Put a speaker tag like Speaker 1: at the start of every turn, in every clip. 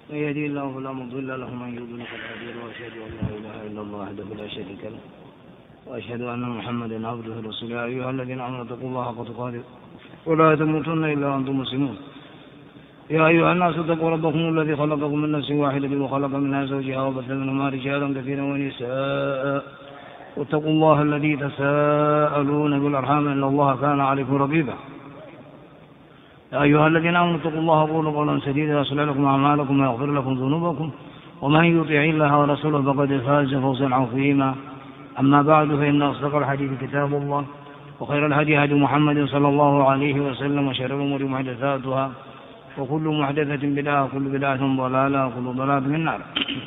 Speaker 1: من يهدي الله فلا مضل له ومن يضلل فلا هادي له واشهد ان لا اله الا الله وحده لا شريك له واشهد ان محمدا عبده ورسوله. يا ايها الذين امنوا اتقوا الله حق تقاته ولا تموتن الا وانتم مسلمون. يا ايها الناس اتقوا ربكم الذي خلقكم من نفس واحده وخلق منها زوجها وبث منهما رجالا كثيرا ونساء واتقوا الله الذي تساءلون بالارحام ان الله كان عليكم رقيبا. يا أيها الذين آمنوا اتقوا الله وقولوا قولا سديدا يصلح لكم أعمالكم ويغفر لكم ذنوبكم ومن يطع الله ورسوله فقد فاز فوزا عظيما. أما بعد فإن أصدق الحديث كتاب الله وخير الهدي هدي محمد صلى الله عليه وسلم وشر الأمور محدثاتها وكل محدثة بدعة وكل بدعة ضلالة وكل ضلالة في النار.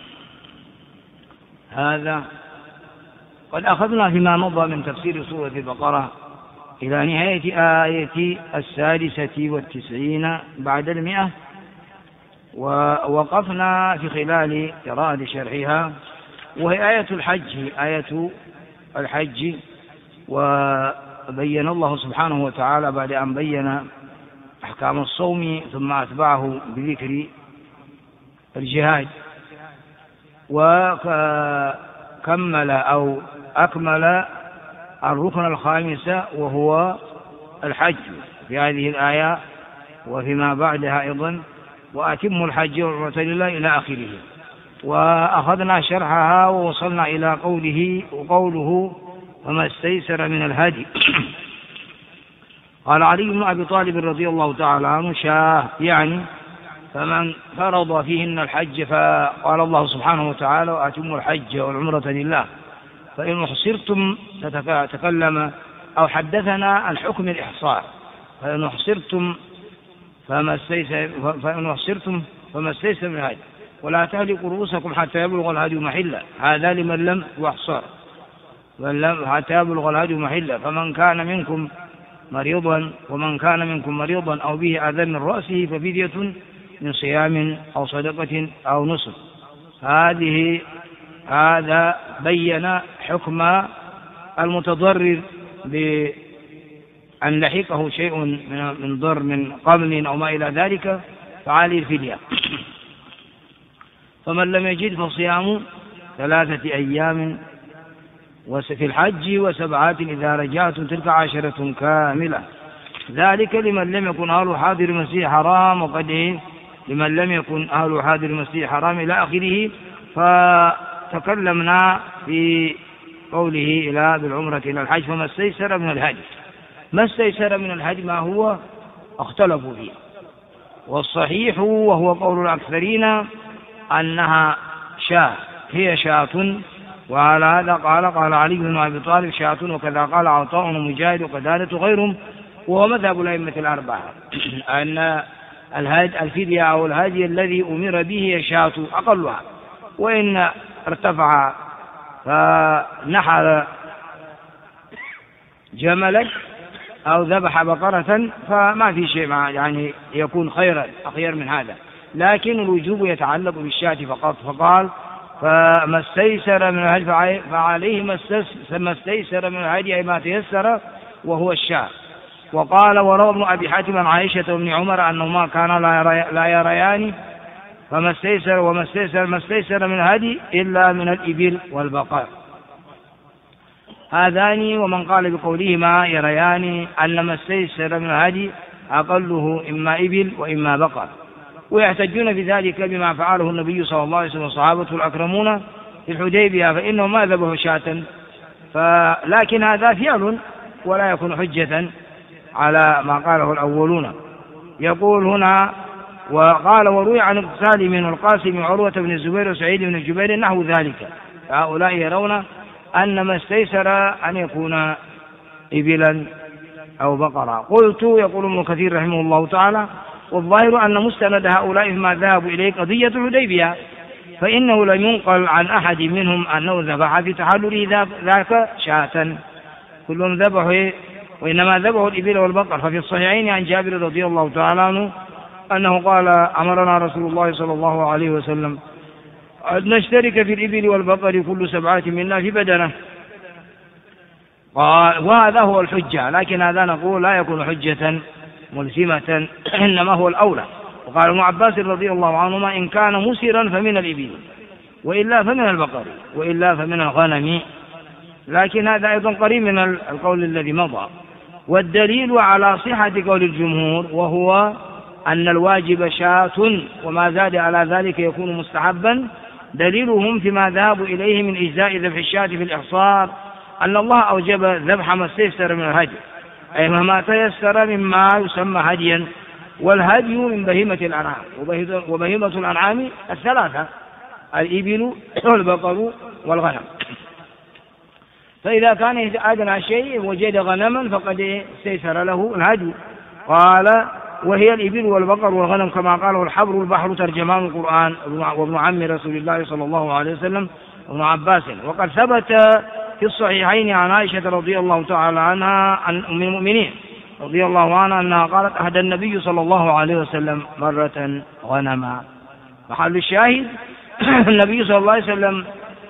Speaker 1: هذا قد أخذنا فيما مضى من تفسير سورة البقرة إلى نهاية آية 96 بعد 100، ووقفنا في خلال قراءة شرحها وهي آية الحج. وبين الله سبحانه وتعالى بعد أن بين أحكام الصوم ثم أتبعه بذكر الجهاد، وكمل أو أكمل الركن الخامس وهو الحج في هذه الآية وفيما بعدها أيضا، وأتم الحج والعمرة لله إلى آخره. وأخذنا شرحها ووصلنا إلى قوله وما استيسر من الهدي. قال علي بن أبي طالب رضي الله تعالى عنه شاه، يعني فمن فرض فيهن الحج، فقال الله سبحانه وتعالى وأتم الحج والعمرة لله. فإن حصرتم تكلم أو حدثنا عن حكم الإحصار، فإن حصرتم فما استيسر من الهدي ولا تهلكوا رؤوسكم حتى يبلغ الهدي محله. هذا لمن لم يحصر، حتى يبلغ الهدي محله. فمن كان منكم مريضا أو به أذى من رأسه ففدية من صيام أو صدقة أو نسك. هذا بين حكم المتضرر بأن لحقه شيء من ضر من قبل أو ما إلى ذلك فعليه الفدية. فمن لم يجد فصيام 3 أيام في الحج و7 إذا رجعتم تلك 10 كاملة. ذلك لمن لم يكن أهل حاضر المسجد الحرام، وقد لمن لم يكن أهل حاضر المسجد الحرام إلى آخره. فتكلمنا في قوله إلى بالعمرة إلى الحج فما استيسر من الهدي. ما استيسر من الهدي ما هو اختلفوا فيه، والصحيح وهو قول الأكثرين أنها شاة، هي شاة. وعلى هذا قال علي بن أبي طالب شاة، وكذا قال عطاء ومجاهد وقتادة وغيرهم، وهو مذهب الأئمة الأربعة أن الفدية أو الهدي الذي أمر به شاة أقلها، وإن ارتفع فنحر جملا أو ذبح بقرة فما في شيء يعني يكون أخير من هذا، لكن الوجوب يتعلق بالشاة فقط. فقال فما استيسر من الهدي فعليه ما استيسر من الهدي أي ما تيسر وهو الشاة. وقال وروى ابن أبي حاتم عن عائشة وابن عمر أنهما كانا لا يريان فما استيسر من الهدي إلا من الإبل والبقر. هذان. ومن قال بقولهما يريان أن ما استيسر من الهدي أقله إما إبل وإما بقر، ويحتجون بذلك بما فعله النبي صلى الله عليه وسلم وصحابته الأكرمون في الحديبية، فإنهم ما ذبحوا شاة. لكن هذا فعل ولا يكون حجة على ما قاله الأولون. يقول هنا وقال وروي عن اغتسال من القاسم وعروة بن الزبير وسعيد بن الجبير نحو ذلك. هؤلاء يرون أن ما استيسر أن يكون إبلا أو بقرة. قلت يقول ابن كثير رحمه الله تعالى والظاهر أن مستند هؤلاء ما ذهبوا إليه قضية الحديبية، فإنه لم ينقل عن أحد منهم أنه ذبح في تحلله ذاك شاة، كلهم ذبحوا وإنما ذبحوا الإبل والبقر. ففي الصحيحين عن جابر رضي الله تعالى عنه أنه قال أمرنا رسول الله صلى الله عليه وسلم أن نشترك في الإبل والبقر كل 7 منا في بدنه. وهذا هو الحجة، لكن هذا نقول لا يكون حجة ملزمة، إنما هو الأولى وقال ابن عباس رضي الله عنهما إن كان مسرا فمن الإبل، وإلا فمن البقر، وإلا فمن الغنم. لكن هذا أيضا قريب من القول الذي مضى. والدليل على صحة قول الجمهور وهو أن الواجب شاة وما زاد على ذلك يكون مستحبا، دليلهم فيما ذهبوا إليه من إجزاء ذبح الشاة في الإحصار أن الله أوجب ذبح ما استيسر من الهدي، أي ما تيسر مما يسمى هديا. والهدي من بهيمة الأنعام، وبهيمة الأنعام الثلاثة: الإبل والبقر والغنم. فإذا كان أدنى شيء وجد غنما فقد استيسر له الهدي. قال: وهي الإبل والبقر والغنم كما قاله الحبر والبحر ترجمان القرآن وابن عم رسول الله صلى الله عليه وسلم ابن عباس. وقد ثبت في الصحيحين عن عائشة رضي الله تعالى عنها عن أم المؤمنين رضي الله عنها أنها قالت: أهدى النبي صلى الله عليه وسلم مرة غنما. محل الشاهد النبي صلى الله عليه وسلم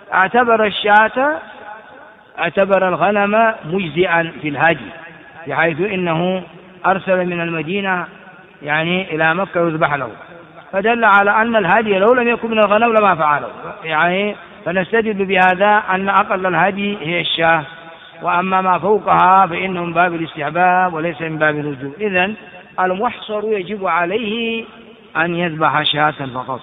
Speaker 1: اعتبر الغنم مجزئا في الهدي، بحيث إنه أرسل من المدينة يعني إلى مكة يذبح له، فدل على أن الهدي لو لم يكن من الغنم لما فعله. يعني فنستدل بهذا أن أقل الهدي هي الشاة، وأما ما فوقها فإنه من باب الاستحباب وليس من باب الوجوب. إذن المحصر يجب عليه أن يذبح شاة فقط.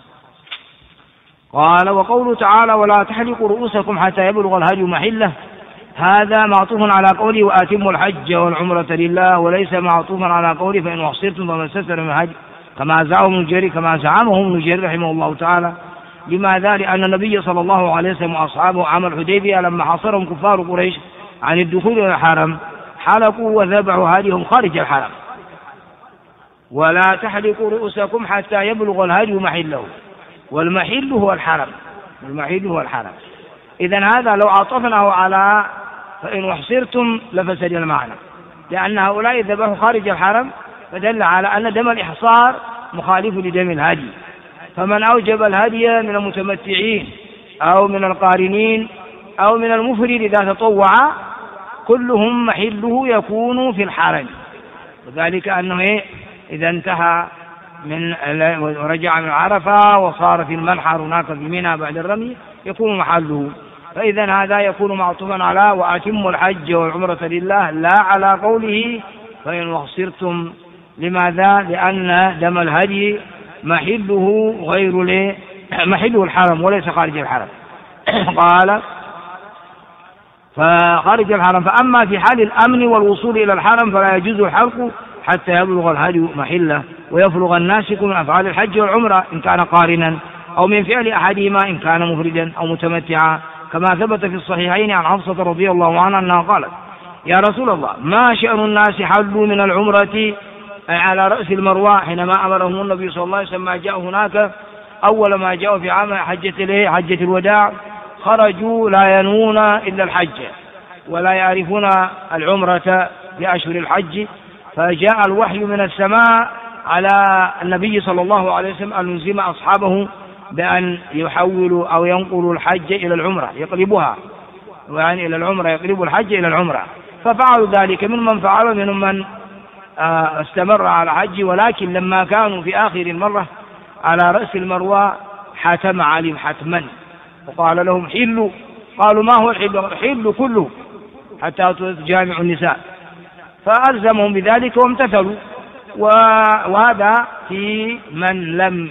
Speaker 1: قال: وقوله تعالى: ولا تحلقوا رؤوسكم حتى يبلغ الهدي محله، هذا معطوف على قوله: وأتموا الحج والعمرة لله، وليس معطوفا على قوله: فإن أحصرتم فما استيسر من الهدي، كما زعمه ابن جرير رحمه الله تعالى. لماذا؟ لأن النبي صلى الله عليه وسلم وأصحابه عام الحديبية لما حاصرهم كفار قريش عن الدخول إلى الحرم حلقوا وذبحوا هديهم خارج الحرم. ولا تحلقوا رؤوسكم حتى يبلغ الهدي محله، والمحل هو الحرم. إذن هذا لو عطفناه على فإن أحصرتم لفسد المعنى، لأن هؤلاء ذبحوا خارج الحرم، فدل على أن دم الإحصار مخالف لدم الهدي. فمن أوجب الهدي من المتمتعين أو من القارنين أو من المفرد إذا تطوع كلهم محله يكون في الحرم، وذلك أنه إذا انتهى من ورجع من عرفة وصار في المنحر هناك في منى بعد الرمي يكون محله. فإذا هذا يكون معطوفا على وأتموا الحج والعمرة لله، لا على قوله فإن أحصرتم. لماذا؟ لأن دم الهدي محله الحرم وليس خارج الحرم. قال: فخارج الحرم. فأما في حال الأمن والوصول إلى الحرم فلا يجوز الحلق حتى يبلغ الهدي محله، ويفرغ الناسك من أفعال الحج والعمرة إن كان قارنا، أو من فعل أحدهما إن كان مفردا أو متمتعا، كما ثبت في الصحيحين عن حفصة رضي الله عنها أنها قالت: يا رسول الله، ما شأن الناس حلوا من العمرة على رأس المروة حينما أمرهم النبي صلى الله عليه وسلم ما جاء هناك أول ما جاءوا في عام حجة الوداع، خرجوا لا ينوون إلا الحج ولا يعرفون العمرة في أشهر الحج، فجاء الوحي من السماء على النبي صلى الله عليه وسلم أن يلزم أصحابه بأن يحولوا أو ينقلوا الحج إلى العمرة، يقلبها يعني إلى العمرة، يقلبوا الحج إلى العمرة. ففعلوا ذلك، من فعل منهم من استمر على الحج، ولكن لما كانوا في آخر المرة على رأس المروة حتم عليهم حتما وقال لهم: حلوا. قالوا: ما هو الحل؟ حل كله حتى تجامع النساء. فألزمهم بذلك وامتثلوا. وهذا في من لم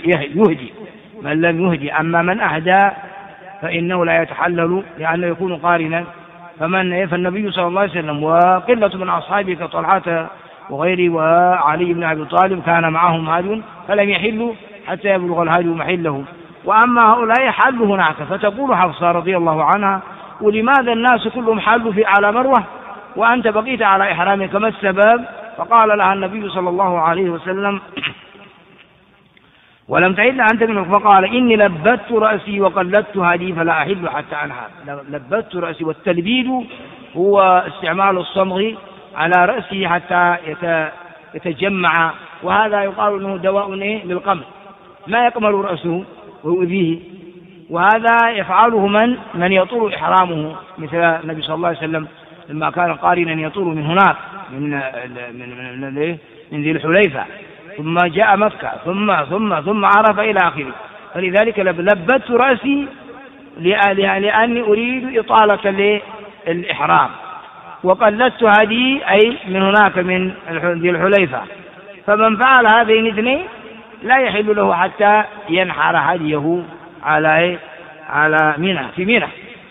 Speaker 1: يهدي. أما من أهدى فإنه لا يتحلل لأنه يكون قارنا. فالنبي صلى الله عليه وسلم وقلة من أصحابه كطلحة وغيره وعلي بن أبي طالب كان معهم هدي فلم يحلوا حتى يبلغ الهدي محله. وأما هؤلاء حلوا هناك. فتقول حفصة رضي الله عنها: ولماذا الناس كلهم حلوا على مروة وأنت بقيت على إحرامك، ما السبب؟ فقال لها النبي صلى الله عليه وسلم: ولم تعد أنت منه. فقال: إني لبت رأسي وقلدت هدي فلا أحل حتى أنحر. لبت رأسي، والتلبيد هو استعمال الصمغ على رأسه حتى يتجمع، وهذا يقال أنه دواء للقمل، ما يقمل رأسه ويؤذيه. وهذا يفعله من يطول إحرامه، مثل النبي صلى الله عليه وسلم لما كان قارنا يطول من هناك من ذي الحليفة، ثم جاء مكة ثم عرف إلى آخره. فلذلك لبت رأسي لأني أريد إطالة الإحرام، وقلدت هدي أي من هناك من ذي الحليفة. فمن فعل هذين الاثنين لا يحل له حتى ينحر هديه على منى في منى،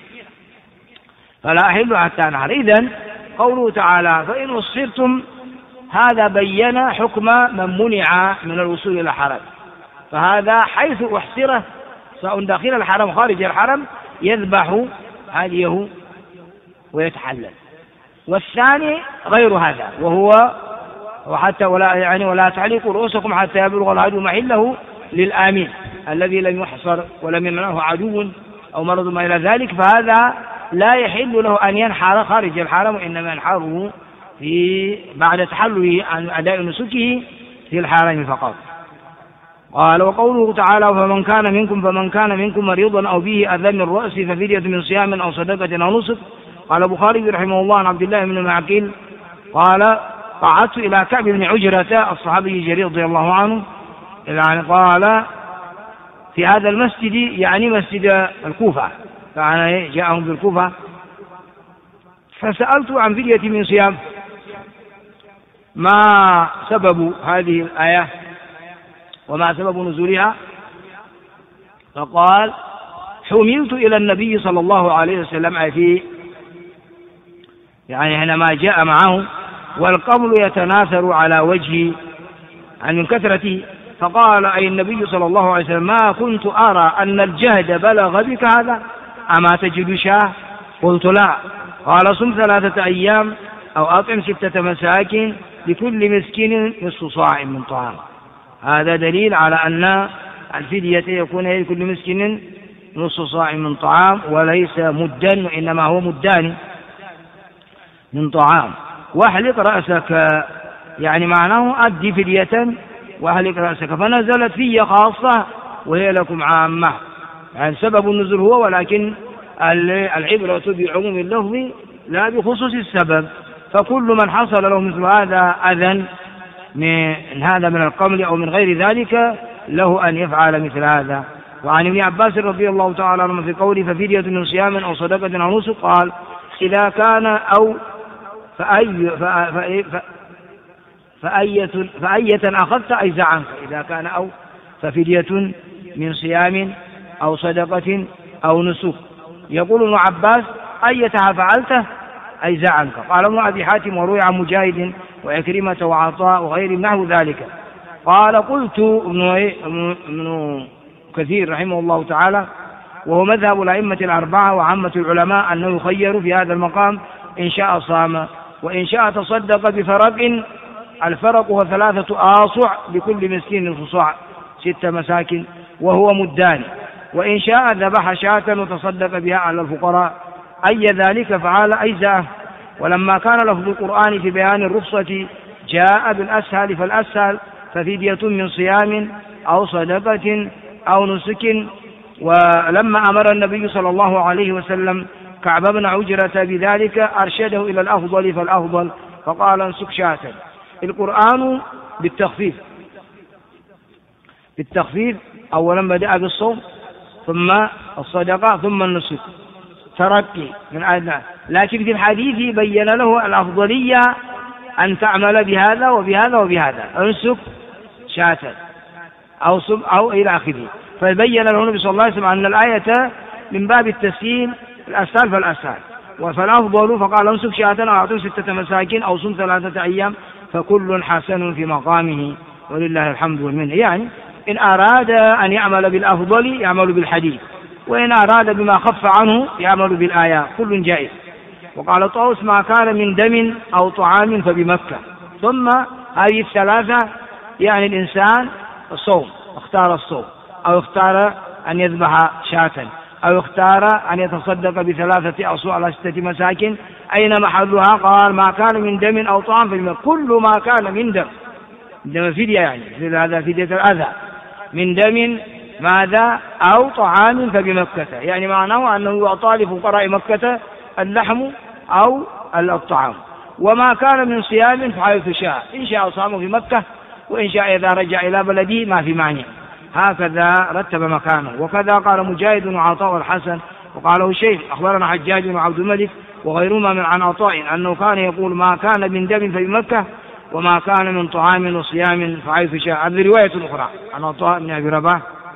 Speaker 1: فلا يحل حتى ينحر. إذن قوله تعالى فإن أصرتم هذا بين حكم من منع من الوصول إلى الحرم، فهذا حيث أحصره سواء داخل الحرم خارج الحرم يذبح هديه ويتحلل. والثاني غير هذا، وهو وحتى ولا تعلقوا رؤوسكم حتى يبلغ الهدي محله للآمين الذي لم يحصر ولم يمنعه عدو أو مرض ما إلى ذلك، فهذا لا يحل له أن ينحر خارج الحرم، وإنما ينحره بعد تحلله عن أداء نسكه في الحرم فقط. قال وقوله تعالى فمن كان منكم مريضا أو به أذى من رأس ففدية من صيام أو صدقة أو نسك. قال البخاري رحمه الله عن عبد الله بن معقل قال قعدت إلى كعب بن عجرة الصحابي الجليل رضي الله عنه، يعني قال في هذا المسجد يعني مسجد الكوفة، فأنا جاءهم بالكوفة، فسألت عن فدية من صيام ما سبب هذه الآية وما سبب نزولها، فقال حملت إلى النبي صلى الله عليه وسلم يعني حينما جاء معه والقبل يتناثر على وجهي من كثرته، فقال أي النبي صلى الله عليه وسلم ما كنت أرى أن الجهد بلغ بك هذا أما تجد شاه؟ قلت لا. قال صم 3 أيام أو أطعم 6 مساكين لكل مسكين نصف صاع من طعام. هذا دليل على أن الفدية يكون لكل مسكين نصف صاع من طعام وليس مدا، وإنما هو مدان من طعام. واحلق رأسك يعني معناه أدي فدية واحلق رأسك، فنزلت في خاصة وهي لكم عامة، يعني سبب النزول هو، ولكن العبرة بعموم اللفظ لا بخصوص السبب. فكل من حصل له مثل هذا أذى من القمل أو من غير ذلك له أن يفعل مثل هذا. وعن ابن عباس رضي الله تعالى عنه في قوله ففدية من صيام أو صدقة أو نسك قال إذا كان أو فأية أخذت أجزع عنك. إذا كان أو ففدية من صيام أو صدقة أو نسك. يقول ابن عباس أيتها فعلته أجزع عنك. قال ابن أبي حاتم وروي عن مجاهد وعكرمة وعطاء وغير نحو ذلك. قال قلت ابن كثير رحمه الله تعالى وهو مذهب الأئمة الأربعة وعامة العلماء أنه يخير في هذا المقام إن شاء صام وإن شاء تصدق بفرق. الفرق هو 3 آصع لكل مسكين نصف صاع 6 مساكين وهو مدان. وإن شاء ذبح شاة وتصدق بها على الفقراء أي ذلك فعل أجزاءه. ولما كان لفظ القرآن في بيان الرخصة جاء بالأسهل فالأسهل ففدية من صيام أو صدقة أو نسك. ولما أمر النبي صلى الله عليه وسلم كعب بن عجرة بذلك أرشده إلى الأفضل فالأفضل فقال انسك شاة. القرآن بالتخفيف أولا بدأ بالصوم ثم الصدقة ثم النسك ترقي من أدنى، لكن في الحديث بين له الأفضلية أن تعمل بهذا وبهذا وبهذا انسك شاة أو إلى آخره. فبين له النبي صلى الله عليه وسلم أن الآية من باب التسهيل الأسهل فالأسهل فالأفضل فقال انسك شاة أو أعطوا 6 مساكين أو صم 3 أيام فكل حسن في مقامه ولله الحمد والمنة. يعني إن أراد أن يعمل بالأفضل يعمل بالحديث، وإن أراد بما خف عنه يعمل بالآيات، كل جائز. وقال طاووس ما كان من دم أو طعام فبمكة. ثم هذه 3 يعني الإنسان الصوم اختار الصوم أو اختار أن يذبح شاة أو اختار أن يتصدق ب3 أصواع على 6 مساكين. أين محلها؟ قال ما كان من دم أو طعام فبمكة. كل ما كان من دم فدية، يعني هذا فدية الأذى من دم ماذا أو طعام فبمكة، يعني معناه أنه يعطى لفقراء مكة اللحم أو الطعام. وما كان من صيام فحيث شاء إن شاء صاموا في مكة وإن شاء إذا رجع إلى بلده ما في مانع. هكذا رتب مكانه. وكذا قال مجاهد وعطاء الحسن، وقاله الشيخ أخبرنا حجاج وعبد الملك وغيرهما من عن عطاء أنه كان يقول ما كان من دم فبمكة وما كان من طعام وصيام فحيث شاء. هذه رواية أخرى عن عطاء بن أبي رباح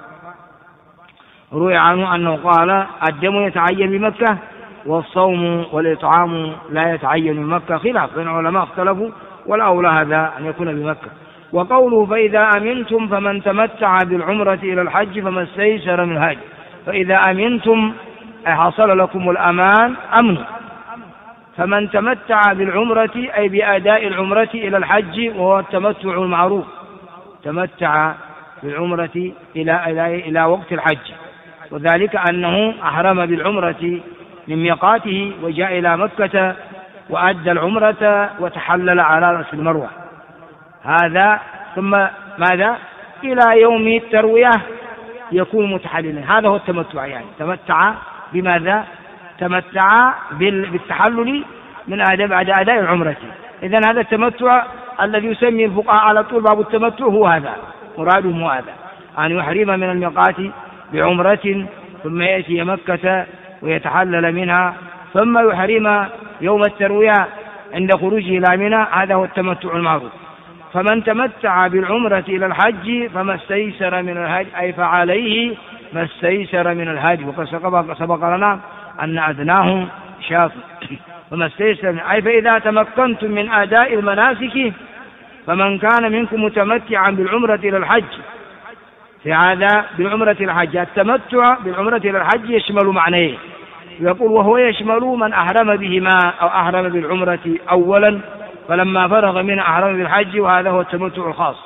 Speaker 1: روي عنه أنه قال الدم يتعين بمكة والصوم والإطعام لا يتعين بمكة، خلاف بين العلماء اختلفوا، والأولى هذا أن يكون بمكة. وقوله فإذا أمنتم فمن تمتع بالعمرة إلى الحج فما استيسر من الهدي. فإذا أمنتم حصل لكم الأمان أمن، فمن تمتع بالعمرة أي بأداء العمرة إلى الحج، وهو التمتع المعروف، تمتع بالعمرة إلى وقت الحج، وذلك أنه أحرم بالعمرة من ميقاته وجاء إلى مكة وأدى العمرة وتحلل على رأس المروة، هذا ثم ماذا إلى يوم التروية يكون متحللا. هذا هو التمتع، يعني تمتع بماذا؟ تمتع بالتحلل من بعد أداء العمرة. إذن هذا التمتع الذي يسمي الفقهاء على طول باب التمتع هو هذا، مرادهم هذا أن يحرم من الميقات بعمرة ثم يأتي مكة ويتحلل منها ثم يحرم يوم التروية عند خروجه إلى منى، هذا هو التمتع المعروف. فمن تمتع بالعمرة إلى الحج فما استيسر من الهدي، أي فعليه ما استيسر من الهدي، وقد سبق لنا أن أدناه شاط. فما استيسر أي فإذا تمكنتم من أداء المناسك فمن كان منكم متمتعا بالعمرة إلى الحج، في هذا بالعمرة إلى الحج التمتع بالعمرة إلى الحج يشمل معنيه، يقول وهو يشمل من أحرم بهما أو أحرم بالعمرة أولا فلما فرغ من أحرم بالحج، وهذا هو التمتع الخاص.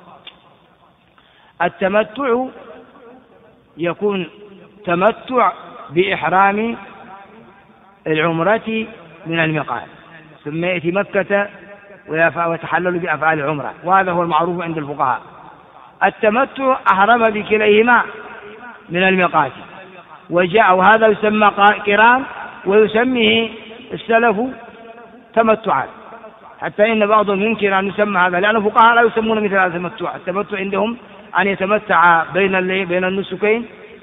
Speaker 1: التمتع يكون تمتع بإحرام العمرة من الميقات ثم يأتي مكة ويتحلل بأفعال العمرة، وهذا هو المعروف عند الفقهاء. التمتع أحرم بكليهما من الميقات وجاء، وهذا يسمى قران ويسميه السلف تمتعا، حتى إن بعضهم ينكر أن يسمى هذا، لأن الفقهاء لا يسمون مثل هذا التمتع. التمتع عندهم أن يتمتع بين النسكين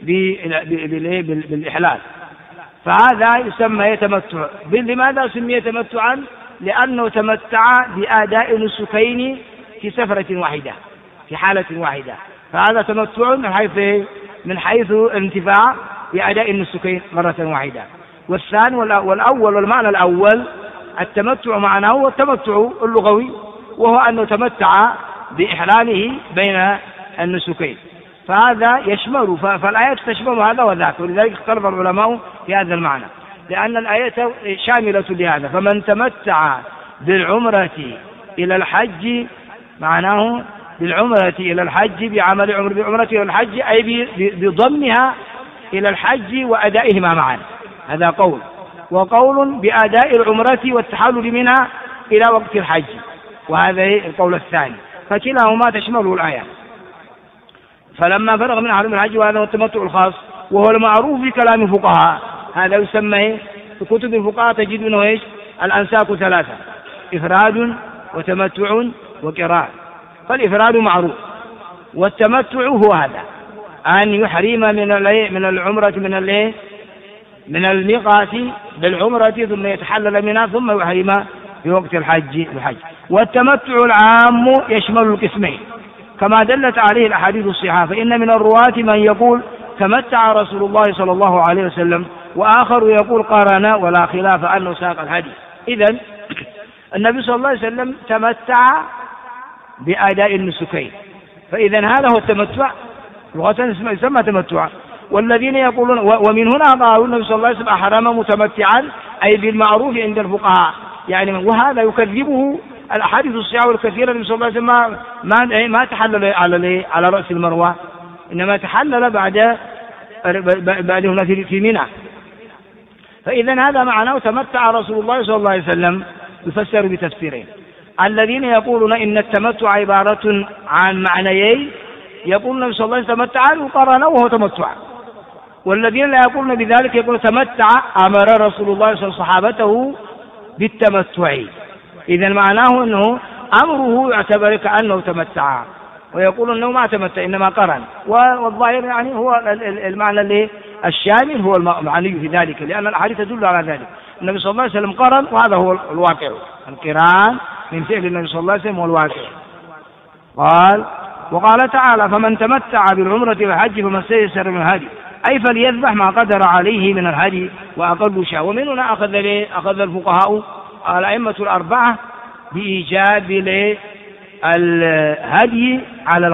Speaker 1: بالإحلال، فهذا يسمى تمتع. لماذا سمي تمتعا؟ لأنه تمتع بأداء نسكين في سفرة واحدة في حالة واحدة، فهذا تمتع من حيث الانتفاع بأداء النسكين مرة واحدة. والثاني والأول والمعنى الأول التمتع معناه هو التمتع اللغوي، وهو أنه تمتع بإحلاله بين النسكين، فهذا يشمل، فالآية تشمل هذا وذاك، ولذلك اختلف العلماء في هذا المعنى، لأن الآية شاملة لهذا. فمن تمتع بالعمرة إلى الحج معناه بالعمرة إلى الحج بعمل بعمرة إلى الحج أي بضمها إلى الحج وأدائهما معا، هذا قول. وقول بأداء العمرة والتحلل منها إلى وقت الحج، وهذا القول الثاني، فكلاهما تشمله الآية. فلما فرغ من أحرم الحج، وهذا هو التمتع الخاص، وهو المعروف في كلام الفقهاء، هذا يسمى في كتب الفقهاء تجدونه ايش؟ الأنساك ثلاثة: إفراد وتمتع وقران. فالإفراد معروف، والتمتع هو هذا أن يحرم من العمرة من الميقات بالعمرة ثم يتحلل منها ثم يحرم في وقت الحج. والتمتع العام يشمل القسمين كما دلت عليه الأحاديث الصحيحة، فإن من الرواة من يقول تمتع رسول الله صلى الله عليه وسلم، وآخر يقول قارن، ولا خلاف أنه ساق الحديث. إذن النبي صلى الله عليه وسلم تمتع بأداء النسكين، فإذن هذا هو التمتع لغة يسمى تمتع. والذين يقولون، ومن هنا قالوا النبي صلى الله عليه وسلم أحرم متمتعا أي بالمعروف عند الفقهاء، يعني وهذا يكذبه الأحاديث الصحيحة والكثيرة. النبي صلى الله عليه وسلم ما تحلل على رأس المروة، إنما تحلل بعد هنا في منى. فإذن هذا معناه تمتع رسول الله صلى الله عليه وسلم، يفسر بتفسيرين. الذين يقولون إن التمتع عبارة عن معنيين، يقول النبي صلى الله عليه وسلم تمتع وقرن وهو تمتع، والذين لا يقولون بذلك يقول تمتع أمر رسول الله صلى الله عليه وسلم صحابته بالتمتع. إذن معناه أنه أمره يعتبر كأنه تمتع، ويقول أنه ما تمتع إنما قرن، والظاهر يعني هو المعنى اللي الشامل هو المعني في ذلك، لأن الأحاديث تدل على ذلك. النبي صلى الله عليه وسلم قرن، وهذا هو الواقع، القران من فعل النبي صلى الله عليه وسلم هو الواقع. قال وقال تعالى فمن تمتع بالعمرة والحج فما استيسر من الهدي، أي فليذبح ما قدر عليه من الهدي وأقل شاء. ومن هنا أخذ الفقهاء الأئمة الأربعة بإيجاب الهدي على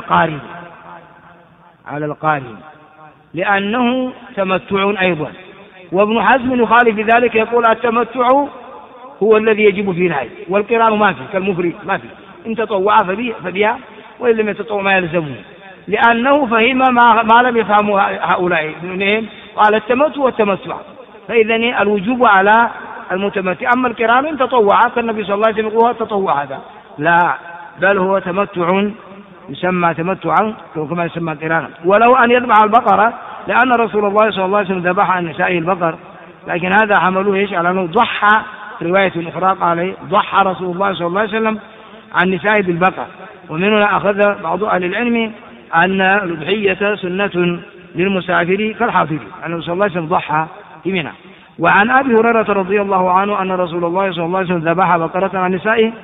Speaker 1: القارن لأنه تمتع أيضا. وابن حزم يخالف في ذلك، يقول التمتع هو الذي يجب فيه الهدي، والقران ما فيه كالمفرد ما فيه، إن تطوع فبها وإن لم يتطوع ما يلزمه، لأنه فهم ما لم يفهمه هؤلاء. قال التمتع والتمتع، فإذا الوجوب على المتمتع. أما القران إن تطوع كالنبي صلى الله عليه وسلم يقول التطوع هذا لا، بل هو تمتع يسمى تمتعا كما يسمى قرانا. ولو أن يذبح البقرة، لأن رسول الله صلى الله عليه وسلم ذبح عن نسائه البقر، لكن هذا حملوه ايش على أنه ضحى. رواية أخرى قال ضحى رسول الله صلى الله عليه وسلم عن نسائه بالبقر. ومن هنا أخذ بعض أهل العلم أن الأضحية سنة للمسافر كالحاضر، أنه صلى الله عليه وسلم ضحى في منى. وعن أبي هريرة رضي الله عنه أن رسول الله صلى الله عليه وسلم ذبح بقرة عن نسائه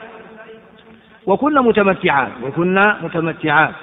Speaker 1: وكنا متمتعات.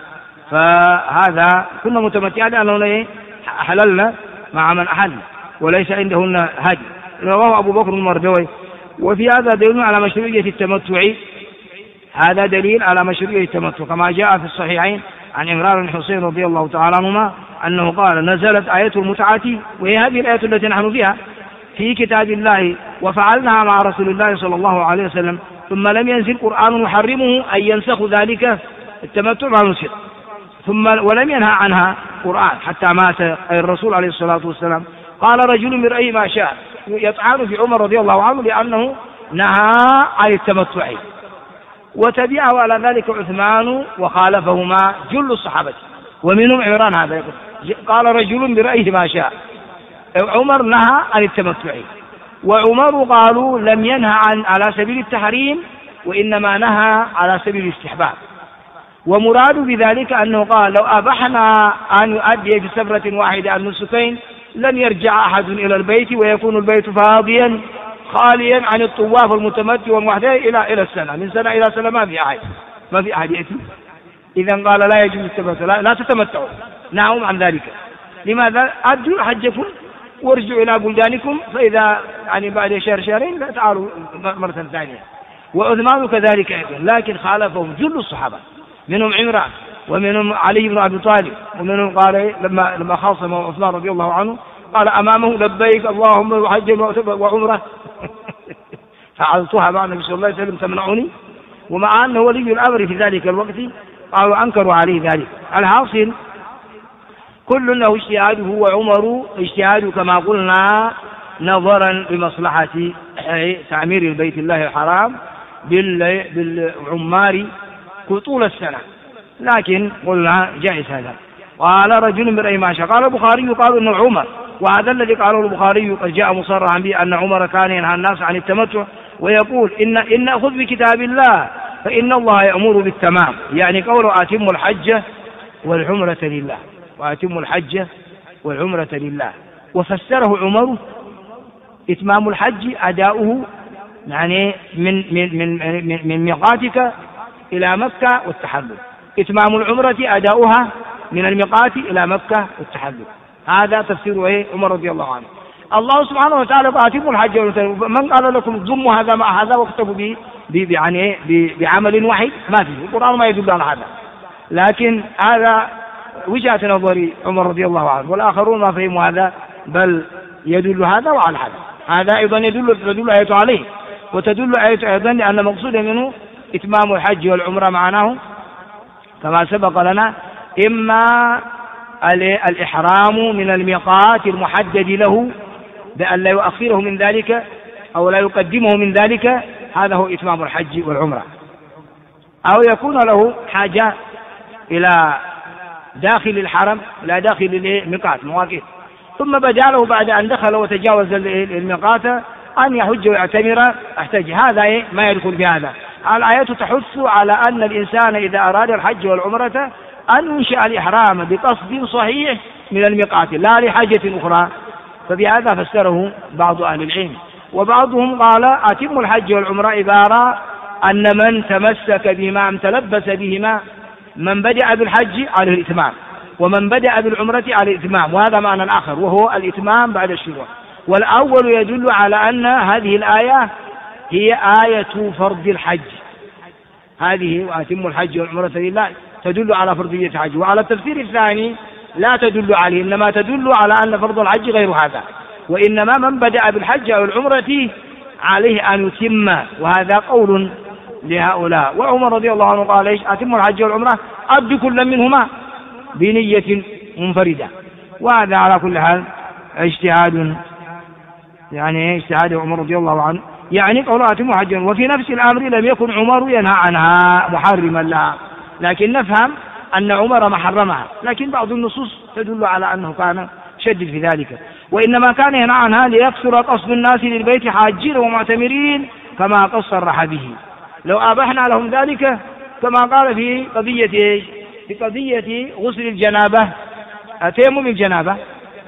Speaker 1: فهذا كنا متمتعات لأنه حللنا مع من أحل وليس عندهن هدي. رواه أبو بكر المردوي. وفي هذا دليل على مشروعية التمتع، هذا دليل على مشروعية التمتع كما جاء في الصحيحين عن عمران بن حسين رضي الله تعالى عنهما أنه قال نزلت آية المتعة، وهي هذه الآية التي نحن فيها في كتاب الله، وفعلناها مع رسول الله صلى الله عليه وسلم، ثم لم ينزل قرآن يحرمه أن ينسخ ذلك التمتع مع نسخ، ثم ولم ينهى عنها قرآن حتى مات أي الرسول عليه الصلاة والسلام. قال رجل من رأي ما شاء، يطعن في عمر رضي الله عنه لأنه نهى عن التمتع، وتبعه على ذلك عثمان وخالفهما جل الصحابة ومنهم عمران. هذا قال رجل برأيه ما شاء، عمر نهى عن التمتع، وعمر قالوا لم ينهى على سبيل التحريم، وإنما نهى على سبيل الاستحباب. ومراد بذلك أنه قال لو أبحنا أن يؤدي في سفرة واحدة النسكين لن يرجع أحد إلى البيت ويكون البيت فاضيا خاليا عن الطواف المتمتع والمحتاج إلى السنة، من سنة إلى سنة ما في أحد يأتي. إذن قال لا يجوز التمتع، لا تتمتعوا، نهوا عن ذلك. لماذا؟ أدوا حجكم وارجعوا إلى بلدانكم، فإذا يعني بعد شهرين لا تعالوا مرة ثانية. وعثمان كذلك أيضا، لكن خالفهم جل الصحابة، منهم عمران ومنهم علي بن أبي طالب، ومنهم قال لما خاصمه عثمان رضي الله عنه قال أمامه لبيك اللهم حج وعمرة فعلتها مع النبي صلى الله عليه وسلم تمنعني، ومع أنه ولي الأمر في ذلك الوقت قالوا أنكروا عليه ذلك. الحاصل كل له اجتهاده، وعمر اجتهاده كما قلنا نظرا لمصلحة تعمير البيت الله الحرام بالعمار طول السنة، لكن قلنا جائز هذا. قال رجل من رأي ما شاء. قال البخاري قالوا إنه عمر، وهذا الذي قاله البخاري قد جاء مصرحا به أن عمر كان ينهى الناس عن التمتع ويقول إن أخذ بكتاب الله فإن الله يأمر بالتمام، يعني قوله أتم الحج والعمرة لله، وأتم الحج والعمرة لله. وفسره عمر إتمام الحج أداؤه يعني من ميقاتك إلى مكة والتحلل، إتمام العمرة أداؤها من الميقات إلى مكة والتحلل. هذا تفسير عمر رضي الله عنه. الله سبحانه وتعالى أتموا الحج والعمرة، من قال لكم ضموا هذا مع هذا واكتبوا بعمل واحد؟ ما فيه، القرآن ما يدل على هذا، لكن هذا وجهة نظر عمر رضي الله عنه، والآخرون ما فهموا هذا، بل يدل هذا وعلى هذا. هذا أيضا تدل آية عليه، وتدل آية أيضا لأن مقصود منه إتمام الحج والعمرة معناه كما سبق لنا إما الإحرام من الميقات المحدد له بأن لا يؤخره من ذلك أو لا يقدمه من ذلك، هذا هو إتمام الحج والعمرة، أو يكون له حاجة إلى داخل الحرم لا داخل الميقات مواقيت، ثم بدا له بعد أن دخل وتجاوز الميقات أن يحج ويعتمر احتج، هذا ما يدخل بهذا. الآيات تحث على أن الإنسان إذا أراد الحج والعمرة أن ينشأ الإحرام بقصد صحيح من الميقات لا لحاجة أخرى. فبهذا فسره بعض أهل العلم. وبعضهم قال أتم الحج والعمرة عبارة أن من تمسك بهما أم تلبس بهما، من بدأ بالحج عليه الإتمام، ومن بدأ بالعمرة عليه الإتمام، وهذا معنى الآخر وهو الإتمام بعد الشروع. والأول يدل على أن هذه الآية هي آية فرض الحج، هذه وأتم الحج والعمرة لله تدل على فرضية الحج. وعلى التفسير الثاني لا تدل عليه، إنما تدل على أن فرض الحج غير هذا، وإنما من بدأ بالحج أو العمرة عليه أن يتم، وهذا قول لهؤلاء. وعمر رضي الله عنه قال إيش؟ أتم الحج والعمرة أد كل منهما بنية منفردة. وهذا على كل حال اجتهاد، يعني اجتهاد عمر رضي الله عنه، يعني قول أتم الحج. وفي نفس الأمر لم يكن عمر ينهى عنها محرما لها، لكن نفهم أن عمر ما حرمها، لكن بعض النصوص تدل على أنه كان شدد في ذلك. وإنما كان ينهى عنها ليكثر قصد الناس للبيت حاجين ومعتمرين كما قد صرح به. لو أبحنا لهم ذلك كما قال في قضية غسل الجنابة، تيمم الجنابة،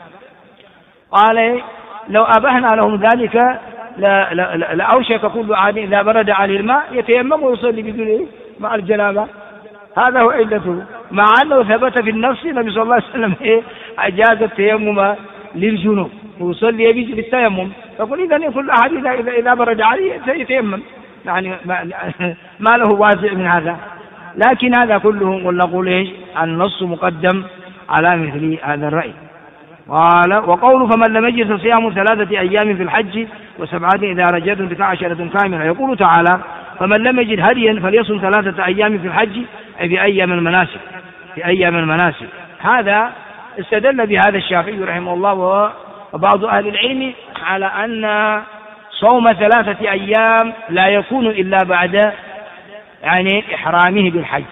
Speaker 1: قال لو أبحنا لهم ذلك لأوشك كل عام إذا برد عليه الماء يتيمم ويصلي بدون مع الجنابة. هذا هو علته، مع أنه ثبت في النص النبي صلى الله عليه وسلم أجاز التيمم للجنوب ويصلي بالتيمم. فقل إذن كل أحد إذا برد عليه يتيمم، يعني ما له واسع من هذا. لكن هذا كله قلنا نقول إيش؟ النص مقدم على مثل هذا الرأي. قال وقول فمن لم يجد صيام 3 أيام في الحج و7 إذا رجعتم تلك 10 كاملة. يقول تعالى فمن لم يجد هديا فليصم 3 أيام في الحج، أي في أيام المناسك. هذا استدل بهذا الشافعي رحمه الله وبعض أهل العلم على أن صوم 3 أيام لا يكون إلا بعد إحرامه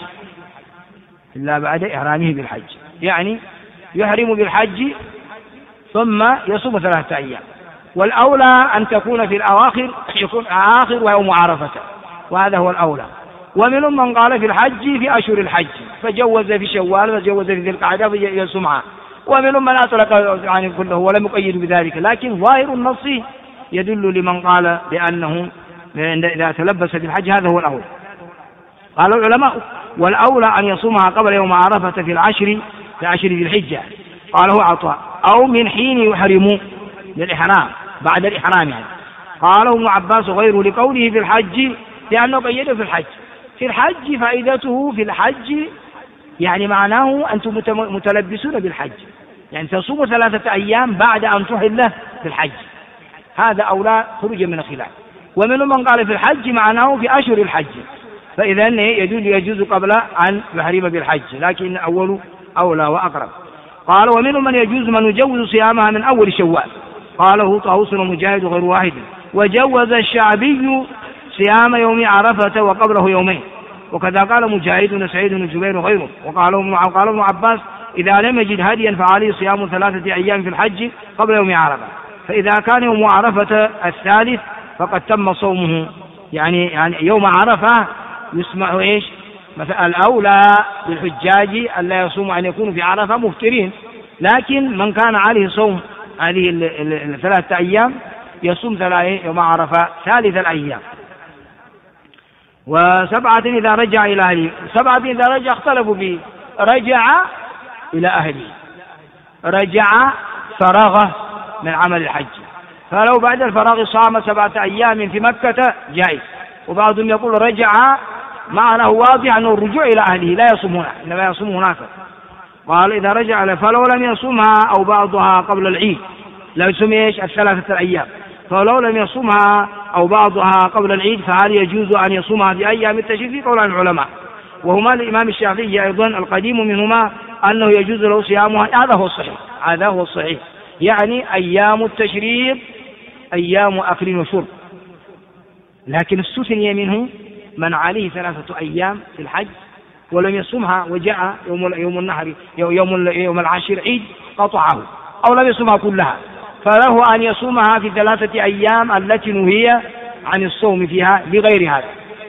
Speaker 1: بالحج، يعني يحرم بالحج ثم يصوم 3 أيام. والأولى أن تكون في الأواخر، يكون آخر ويوم عرفة، وهذا هو الأولى. ومنهم من قال في الحج في أشهر الحج فجوز في شوال وجوز في ذي القعدة فيصومها، ومنهم من أطلق كله ولم يقيد بذلك. لكن ظاهر النص يدل لمن قال بأنه إذا تلبس في الحج هذا هو الأولى. قال العلماء والأولى أن يصومها قبل يوم عرفة في 10 ذي الحجة، قاله عطاء، أو من حين يحرم للإحرام بعد الإحرام قاله ابن عباس وغيره لقوله في الحج، لأنه قيده في الحج فائدته في الحج يعني معناه أنتم متلبسون بالحج، يعني تصوم 3 أيام بعد أن تحل في الحج، هذا أولى خروجا من الخلاف. ومنهم من قال في الحج معناه في أشهر الحج، فإذا يجوز قبل أن يحرم بالحج، لكن أول أولى وأقرب. قال ومنهم من يجوز من يجوز صيامها من أول شوال، قاله طاووس ومجاهد وغير واحد. وجوز الشعبي صيام يوم عرفة وقبله يومين، وكذا قال مجاهد وسعيد بن جبير وغيره. وقال ابن عباس إذا لم يجد هديا فعليه صيام 3 أيام في الحج قبل يوم عرفة، فإذا كان يوم عرفة الثالث فقد تم صومه، يعني يوم عرفة يسمع إيش؟ مثلا الأولى للحجاج ألا يصوم أن يكونوا في عرفة مفطرين، لكن من كان عليه صوم هذه 3 أيام يصوم يوم عرفة ثالث الأيام. 7 إذا رجع إلى أهله، 7 إذا رجع اختلفوا به، رجع إلى أهله، رجع فرغ من عمل الحج، فلو بعد الفراغ صام 7 أيام في مكة جائز. وبعضهم يقول رجع معناه واضح أنه الرجوع إلى أهله لا يصوم هنا، إنما يصوم هناك. قال إذا رجع فلو لم يصومها أو بعضها قبل العيد لا يصوم إيش 3 أيام، فلو لم يصومها أو بعضها قبل العيد فهل يجوز أن يصومها في أيام التشريق؟ قول العلماء، وهما الإمام الشافعي أيضا القديم منهما أنه يجوز له صيامها، هذا هو الصحيح، يعني أيام التشريق أيام أكل وشرب. لكن استثني منه من عليه 3 أيام في الحج ولم يصومها وجاء يوم النحر يوم العاشر عيد قطعه أو لم يصومها كلها، فله أن يصومها في 3 أيام التي نهي عن الصوم فيها بغير هذا.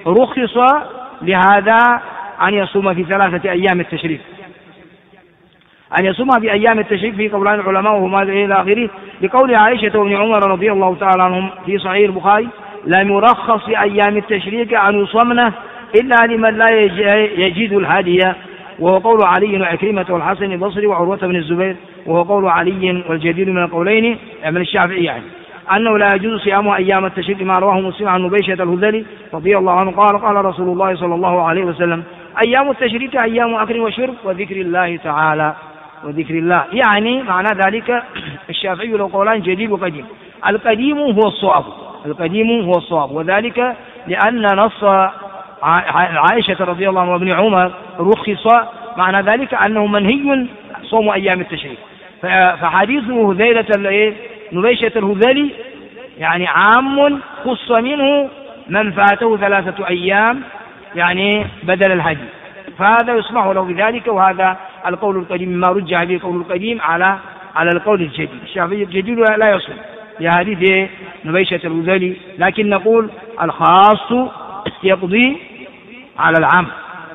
Speaker 1: رخص لهذا أن يصوم في 3 أيام التشريق، أن يصوم في أيام التشريق في قولان العلماء وهما إلى آخره، لقول عائشة وابن عمر رضي الله تعالى عنهم في صحيح البخاري: لم يرخص في أيام التشريق أن يصومن إلا لمن لا يجد الهدي، وهو قول علي وعكرمة والحسن البصري وعروة بن الزبير، وهو قول علي والجدير من القولين من الشافعي يعني أنه لا يجوز صيام أيام التشريق، ما رواه مسلم عن نبيشة الهذلي رضي الله عنه قال: قال رسول الله صلى الله عليه وسلم: أيام التشريق أيام أكل وشرب وذكر الله تعالى وذكر الله. يعني معنى ذلك الشافعي له قولان: جديد وقديم. القديم هو الصواب، القديم هو الصواب، وذلك لأن نص عائشة رضي الله عنها وابن عمر رخص، معنى ذلك أنه منهي صوم أيام التشريق. فحديث نبيشة الهذلي يعني عام، خص منه من فاته 3 أيام يعني بدل الهدي، فهذا يسمح له بذلك. وهذا القول القديم ما رجع به قول القديم على القول الجديد. الشافعي الجديد لا يصل لحديث نبيشة الهذلي، لكن نقول الخاص يقضي على العام.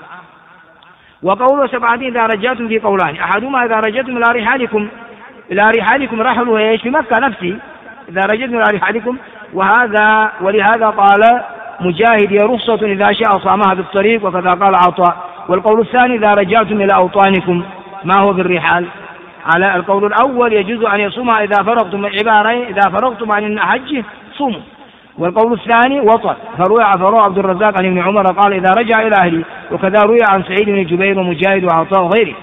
Speaker 1: وقول 7 إذا رجعتم في قولان: أحدهما إذا رجعتم إلى رحالكم رحلوا إيش في مكة نفسه، إذا رجعتم إلى رحالكم، ولهذا قال مجاهد: هي رخصة إذا شاء صامها بالطريق، وكذا قال عطاء. والقول الثاني: إذا رجعتم إلى أوطانكم، ما هو بالرحال. على القول الأول يجوز أن يصومها إذا فرغتم، عبارين: إذا فرغتم عن الحج صوموا. والقول الثاني وطن، فروى عبد الرزاق عن ابن عمر قال: إذا رجع إلى أهله، وكذا روي عن سعيد بن جبير ومجاهد وعطاء وغيره.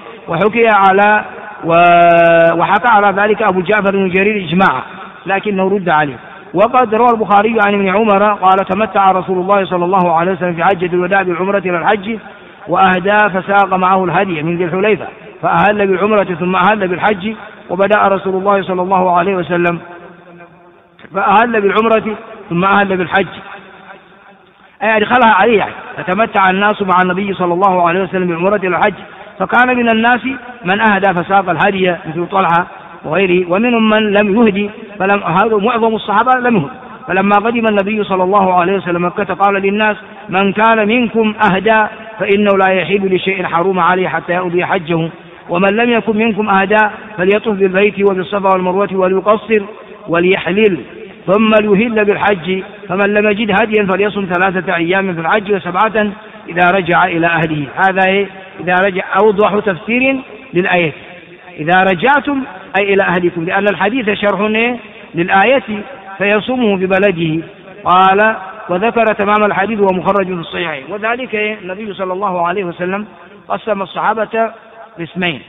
Speaker 1: وحكى على ذلك أبو جعفر بن جرير إجماعا، لكنه رد عليه. وقد روى البخاري عن ابن عمر قال: تمتع رسول الله صلى الله عليه وسلم في حجة الوداع بالعمرة إلى الحج، وأهدى فساق معه الهدي من ذي الحليفة، فأهل بالعمرة ثم أهل بالحج. وبدأ رسول الله صلى الله عليه وسلم فأهل بالعمرة ثم أهل بالحج، أي أدخلها عليه يعني. فتمتع الناس مع النبي صلى الله عليه وسلم بالعمرة إلى الحج، فكان من الناس من أهدى فساق الهدي مثل طلحة وغيره، ومنهم من لم يهدي، معظم الصحابة لم يهدي. فلما قدم النبي صلى الله عليه وسلم مكة قال للناس: من كان منكم أهدى فإنه لا يحل لشيء حرم عليه حتى يؤذي حجه، ومن لم يكن منكم أهدى فليطف بالبيت وبالصفا والمروة وليقصر وليحلل ثم ليهل بالحج، فمن لم يجد هديا فليصم 3 أيام في الحج و7 إذا رجع إلى أهله. هذا إذا رجع أوضح تفسير للآية: إذا رجعتم أي إلى أهلكم، لأن الحديث شرح للآية فيصومه في بلده. قال: وذكر تمام الحديث ومخرج في الصحيحين. وذلك النبي صلى الله عليه وسلم قسم الصحابة قسمين: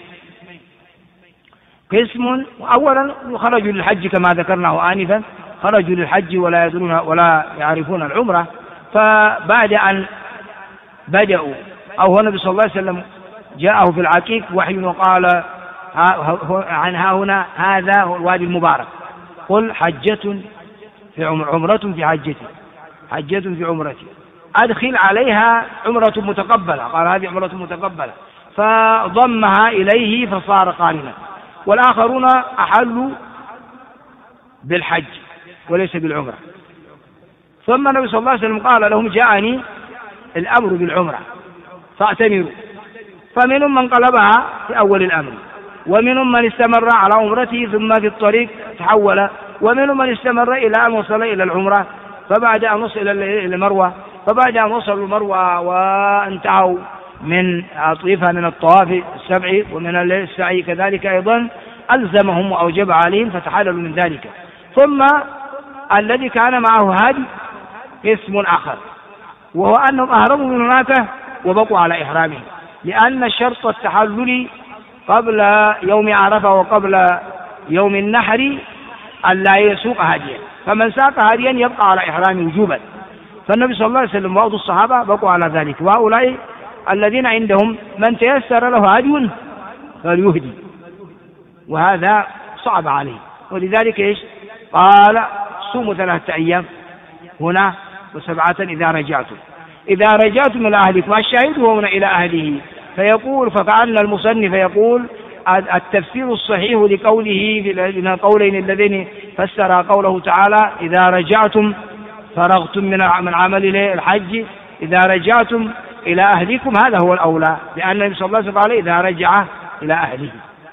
Speaker 1: قسم أولا خرجوا للحج كما ذكرناه آنفا، خرجوا للحج ولا يدرون ولا يعرفون العمرة، فبعد أن بدأوا أو النبي صلى الله عليه وسلم جاءه في العقيق وحي وقال: عن هنا هذا هو الوادي المبارك، قل حجة في عمرة في حجتي، حجة في عمرتي، أدخل عليها عمرة متقبلة. قال: هذه عمرة متقبلة، فضمها إليه فصار قارنا. والآخرون أحلوا بالحج وليس بالعمرة. ثم النبي صلى الله عليه وسلم قال لهم: جاءني الأمر بالعمرة فاعتمروا. فمنهم من قلبها في أول الأمر، ومنهم من استمر على عمرته ثم في الطريق تحول، ومنهم من استمر إلى أن وصل إلى العمرة، فبعد أن وصل إلى المروة، فبعد أن وصلوا المروة وانتهوا من أطيفها من الطواف السبع ومن السعي كذلك أيضا ألزمهم وأوجب عليهم فتحللوا من ذلك. ثم الذي كان معه هادي اسم آخر، وهو أنهم أهربوا من هناك وبقوا على إحرامهم، لأن شرط التحلل قبل يوم عرفة وقبل يوم النحر ألا يسوق هاديا، فمن ساق هاديا يبقى على إحرامه وجوبا. فالنبي صلى الله عليه وسلم وبعض الصحابة بقوا على ذلك، وهؤلاء الذين عندهم من تيسر له هدي فليهدي، وهذا صعب عليه. ولذلك قال: صوموا 3 أيام هنا و7 إذا رجعتم. إذا رجعتم إلى أهلكم، الشاهد هو هنا إلى أهله. فيقول فكأن المصنف يقول التفسير الصحيح لقوله من القولين اللذين فسر قوله تعالى: إذا رجعتم فرغتم من عمل الحج إذا رجعتم إلى أهلكم هذا هو الأولى، لأن النبي صلى الله عليه وسلم قال إذا رجع إلى أهله.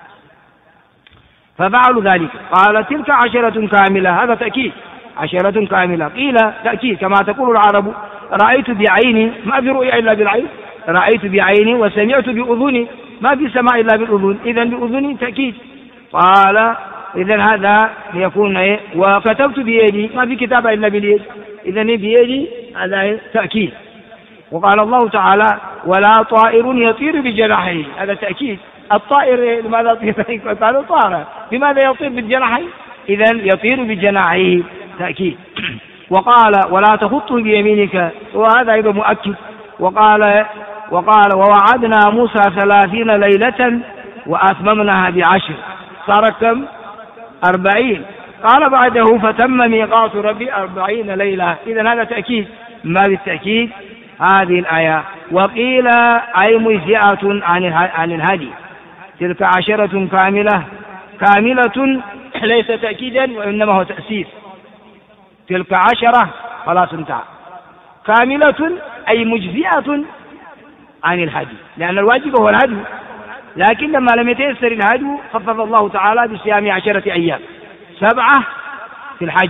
Speaker 1: ففعلوا ذلك. قال تلك 10 كاملة، هذا تأكيد، 10 كاملة. قيل تأكيد كما تقول العرب، رأيت بعيني، ما في رؤيا إلا بالعين، رأيت بعيني وسمعت بأذني، ما في سماع إلا بالأذن، إذن بأذني تأكيد. قال إذن هذا يكون إيه؟ وكتبت بيدي، ما في كتابة إلا باليد، إذن بيدي هذا تأكيد. وقال الله تعالى ولا طائر يطير بجناحيه، هذا تأكيد. الطائر لماذا يطير؟ قالوا طائر، لماذا يطير بالجناحين؟ إذن يطير بجناحيه تأكيد. وقال ولا تخطه بيمينك، وهذا أيضا مؤكد. وقال ووعدنا موسى 30 ليلة وأتممناها ب10، صار كم؟ 40. قال بعده فتم ميقات ربي 40 ليلة، إذن هذا تأكيد. ما بالتأكيد هذه الآية. وقيل أي مجزئة عن الهدي، تلك 10 كاملة ليس تأكيدا وإنما هو تأسيس. تلك 10 خلاص انتهى. كاملة أي مجزئة عن الهدي، لأن الواجب هو الهدي، لكن لما لم يتيسر الهدي خفف الله تعالى بصيام 10 أيام، 7 في الحج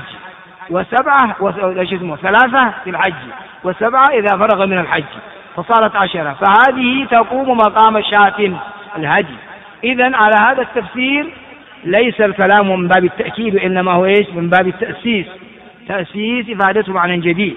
Speaker 1: و3 في الحج و7 إذا فرغ من الحج، فصارت 10. فهذه تقوم مقام شاة الهدي. إذن على هذا التفسير ليس الكلام من باب التأكيد، وإنما هو إيش؟ من باب التأسيس، تأسيس إفادته معنى جديد.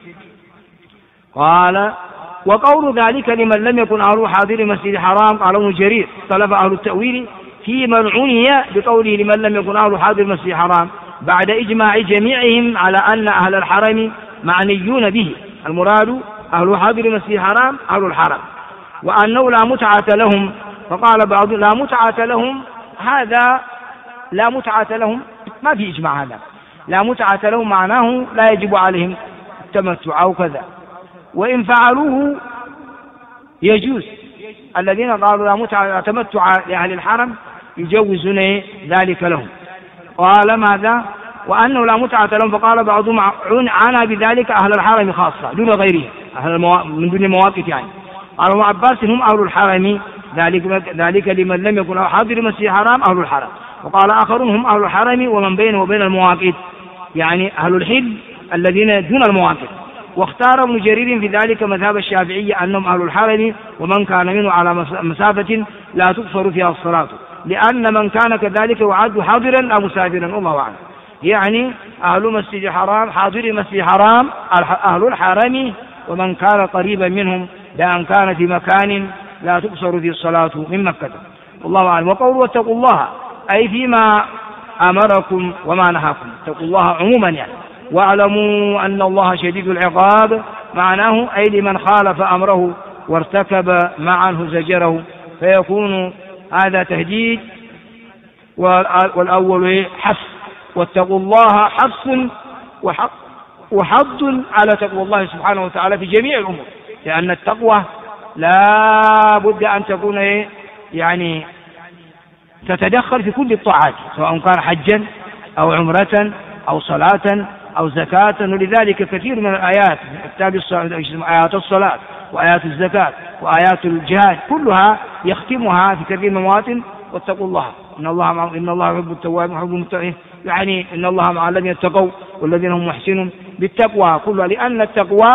Speaker 1: قال وقول ذلك لمن لم يكن أهله حاضر المسجد الحرام، قال ابن جرير اختلف أهل التأويل في من عني بقوله لمن لم يكن أهله حاضر المسجد الحرام بعد إجماع جميعهم على أن أهل الحرم معنيون به، المراد أهل حاضر المسجد الحرام أهل الحرم، وأنه لا متعة لهم. فقال بعض لا متعة لهم، هذا لا متعة لهم ما في إجماع، هذا لا متعة لهم معناه لا يجب عليهم التمتع أو كذا، وإن فعلوه يجوز. الذين قالوا لا متعة تمتع لأهل الحرم يجوزون ذلك لهم. قال ماذا؟ وأنه لا متعة لهم. فقال بعضهم عانى بذلك أهل الحرم خاصة دون غيرهم، من دون المواقف يعني. قال ابن عباس هم أهل الحرم، ذلك لمن لم يكن حاضر المسجد الحرام أهل الحرم. وقال آخرون هم أهل الحرم ومن بينه وبين المواقف، يعني أهل الحل الذين دون المواقف. واختار ابن جرير في ذلك مذهب الشافعية أنهم أهل الحرم ومن كان منه على مسافة لا تقصر فيها الصلاة، لأن من كان كذلك يعد حاضرا أو مسافرا، الله أعلم. يعني أهل مسجد الحرام حاضر مسجد الحرام أهل الحرم ومن كان قريبا منهم، لأن كان في مكان لا تقصر فيه الصلاة من مكة، الله أعلم. وقول واتقوا الله أي فيما أمركم وما نهاكم، اتقوا الله عموما يعني. واعلموا أن الله شديد العقاب، معناه أي لمن خالف أمره وارتكب ما عنه زجره، فيكون هذا تهديد. والأول حث، واتقوا الله حث وحض على تقوى الله سبحانه وتعالى في جميع الأمور، لأن التقوى لا بد أن تكون يعني تتدخل في كل الطاعات، سواء كان حجا أو عمرة أو صلاة أو زكاة. ولذلك كثير من الآيات آيات الصلاة وآيات الزكاة وآيات الجهاد كلها يختمها في كثير من المواطن واتقوا الله إن الله يحب التوابين ويحب المتقين، يعني إن الله مع الذين اتقوا والذين هم محسنون بالتقوى كلها، لأن التقوى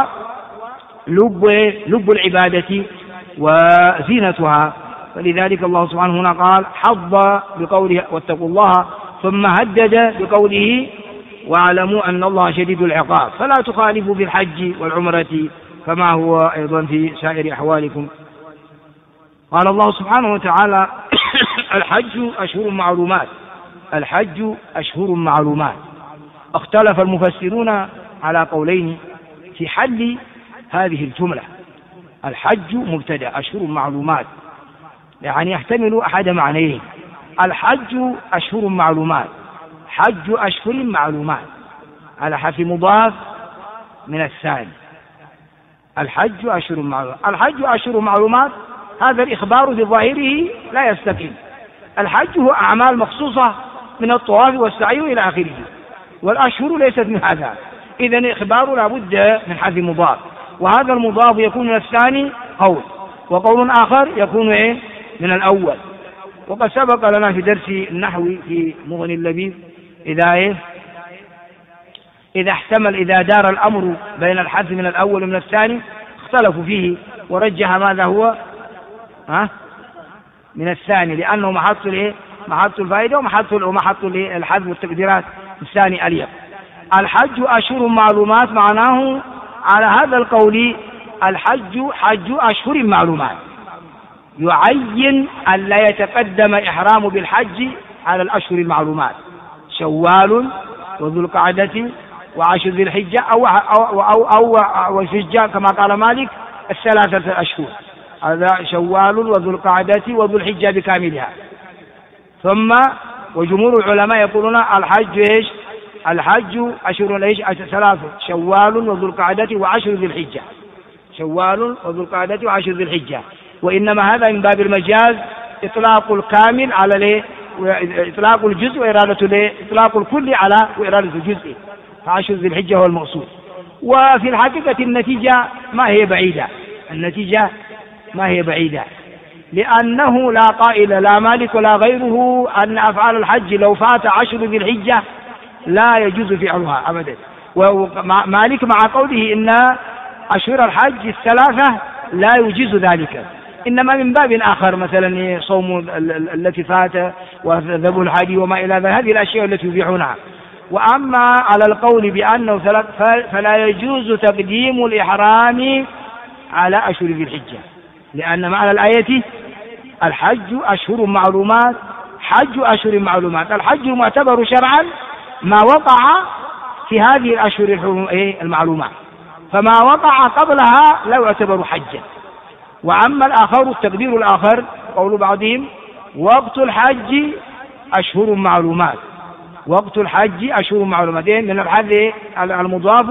Speaker 1: لب العبادة وزينتها. فلذلك الله سبحانه هنا قال حظ بقوله واتقوا الله، ثم هدد بقوله واعلموا أن الله شديد العقاب، فلا تخالفوا في الحج والعمرة كما هو أيضا في سائر أحوالكم. قال الله سبحانه وتعالى الحج أشهر معلومات، الحج أشهر معلومات. اختلف المفسرون على قولين في حل هذه الجملة. الحج مبتدأ، أشهر معلومات، يعني يحتمل أحد معنيين. الحج أشهر معلومات، حج أشهر معلومات على حرف مضاف من الثاني. الحج أشهر معلومات، الحج أشهر معلومات، هذا الإخبار بظاهره لا يستقيم. الحج هو أعمال مخصوصة من الطواف والسعي إلى آخره، والأشهر ليست من هذا. إذن الإخبار لا بد من حرف مضاف، وهذا المضاف يكون من الثاني قول، وقول آخر يكون من الأول. وقد سبق لنا في درس النحو في مغني اللبيب إذا دار الأمر بين الحذف من الأول ومن الثاني اختلفوا فيه، ورجح ماذا هو من الثاني، لأنه محط الفائدة ومحط الحذف والتقديرات الثاني أليق. الحج أشهر معلومات، معناه على هذا القول الحج حج أشهر معلومات، يعين أن لا يتقدم إحرام بالحج على الأشهر المعلومات، شوال وذو القعدة وعشر ذي الحجة أو الحجة كما قال مالك الثلاثة أشهر، هذا شوال وذو القعدة وذو الحجة بكاملها. ثم وجمهور العلماء يقولون الحج أشهر ثلاثة، شوال وذو القعدة وعشر ذي الحجة، شوال وذو القعدة وعشر ذي الحجة. وإنما هذا من باب المجاز، إطلاق الكامل على إطلاق الجزء وإرادة إطلاق الكل على وإرادة الجزء، فعشر ذي الحجة هو المقصود. وفي الحقيقة النتيجة ما هي بعيدة، لأنه لا قائل لا مالك ولا غيره أن أفعال الحج لو فات عشر ذي الحجة لا يجوز فعلها أبدا. ومالك مع قوله إن أشهر الحج الثلاثة لا يجوز ذلك، إنما من باب آخر مثلا صوم التي فات وذبح الحج وما إلى ذلك، هذه الأشياء التي يبيحونها. وأما على القول بأنه فلا يجوز تقديم الإحرام على أشهر ذي الحجة، لأن معنى الآية الحج أشهر معلومات، حج أشهر معلومات، الحج معتبر شرعا ما وقع في هذه الأشهر المعلومات، فما وقع قبلها لا يعتبر حجا. وأما الآخر التقدير الآخر قول بعضهم وقت الحج أشهر معلومات، وقت الحج أشهر معلومات، من الحد المضاف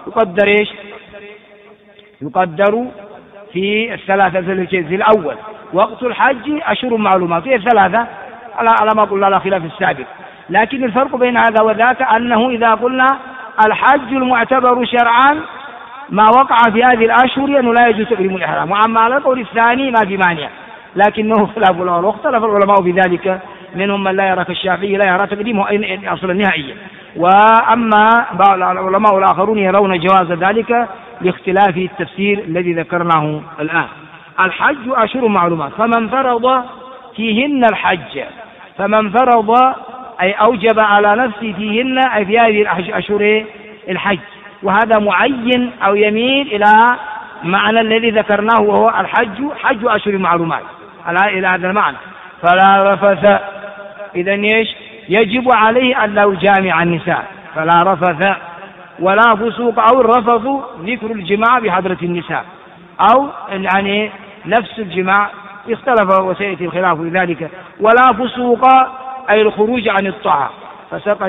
Speaker 1: يقدر في الثلاثة في الأول، وقت الحج أشهر معلومات هي الثلاثة على ما قلنا لا خلاف السابق. لكن الفرق بين هذا وذاك أنه إذا قلنا الحج المعتبر شرعا ما وقع في هذه الأشهر أنه لا يجوز تقديم الإحرام، وأما على القول الثاني ما في مانع، لكنه خلاف الأول، واختلف العلماء في ذلك، منهم من لا يرى كالشافعي لا يرى تقديمه أصلا نهائيا، وأما العلماء الآخرون يرون جواز ذلك لاختلاف التفسير الذي ذكرناه الآن. الحج أشهر معلومات، فمن فرض فيهن الحج، فمن فرض أي أوجب على نفسه فيهن أي في هذه الأشهر الحج، وهذا معين أو يميل إلى معنى الذي ذكرناه وهو الحج حج أشهر معلومات إلى هذا المعنى. فلا رفث، إذن يجب عليه أن لا يجامع النساء، فلا رفث ولا فسوق، أو الرفث ذكر الجماع بحضرة النساء، أو يعني نفس الجماع اختلف وسيأتي الخلاف في ذلك. ولا فسوق أي الخروج عن الطاعة، فسقط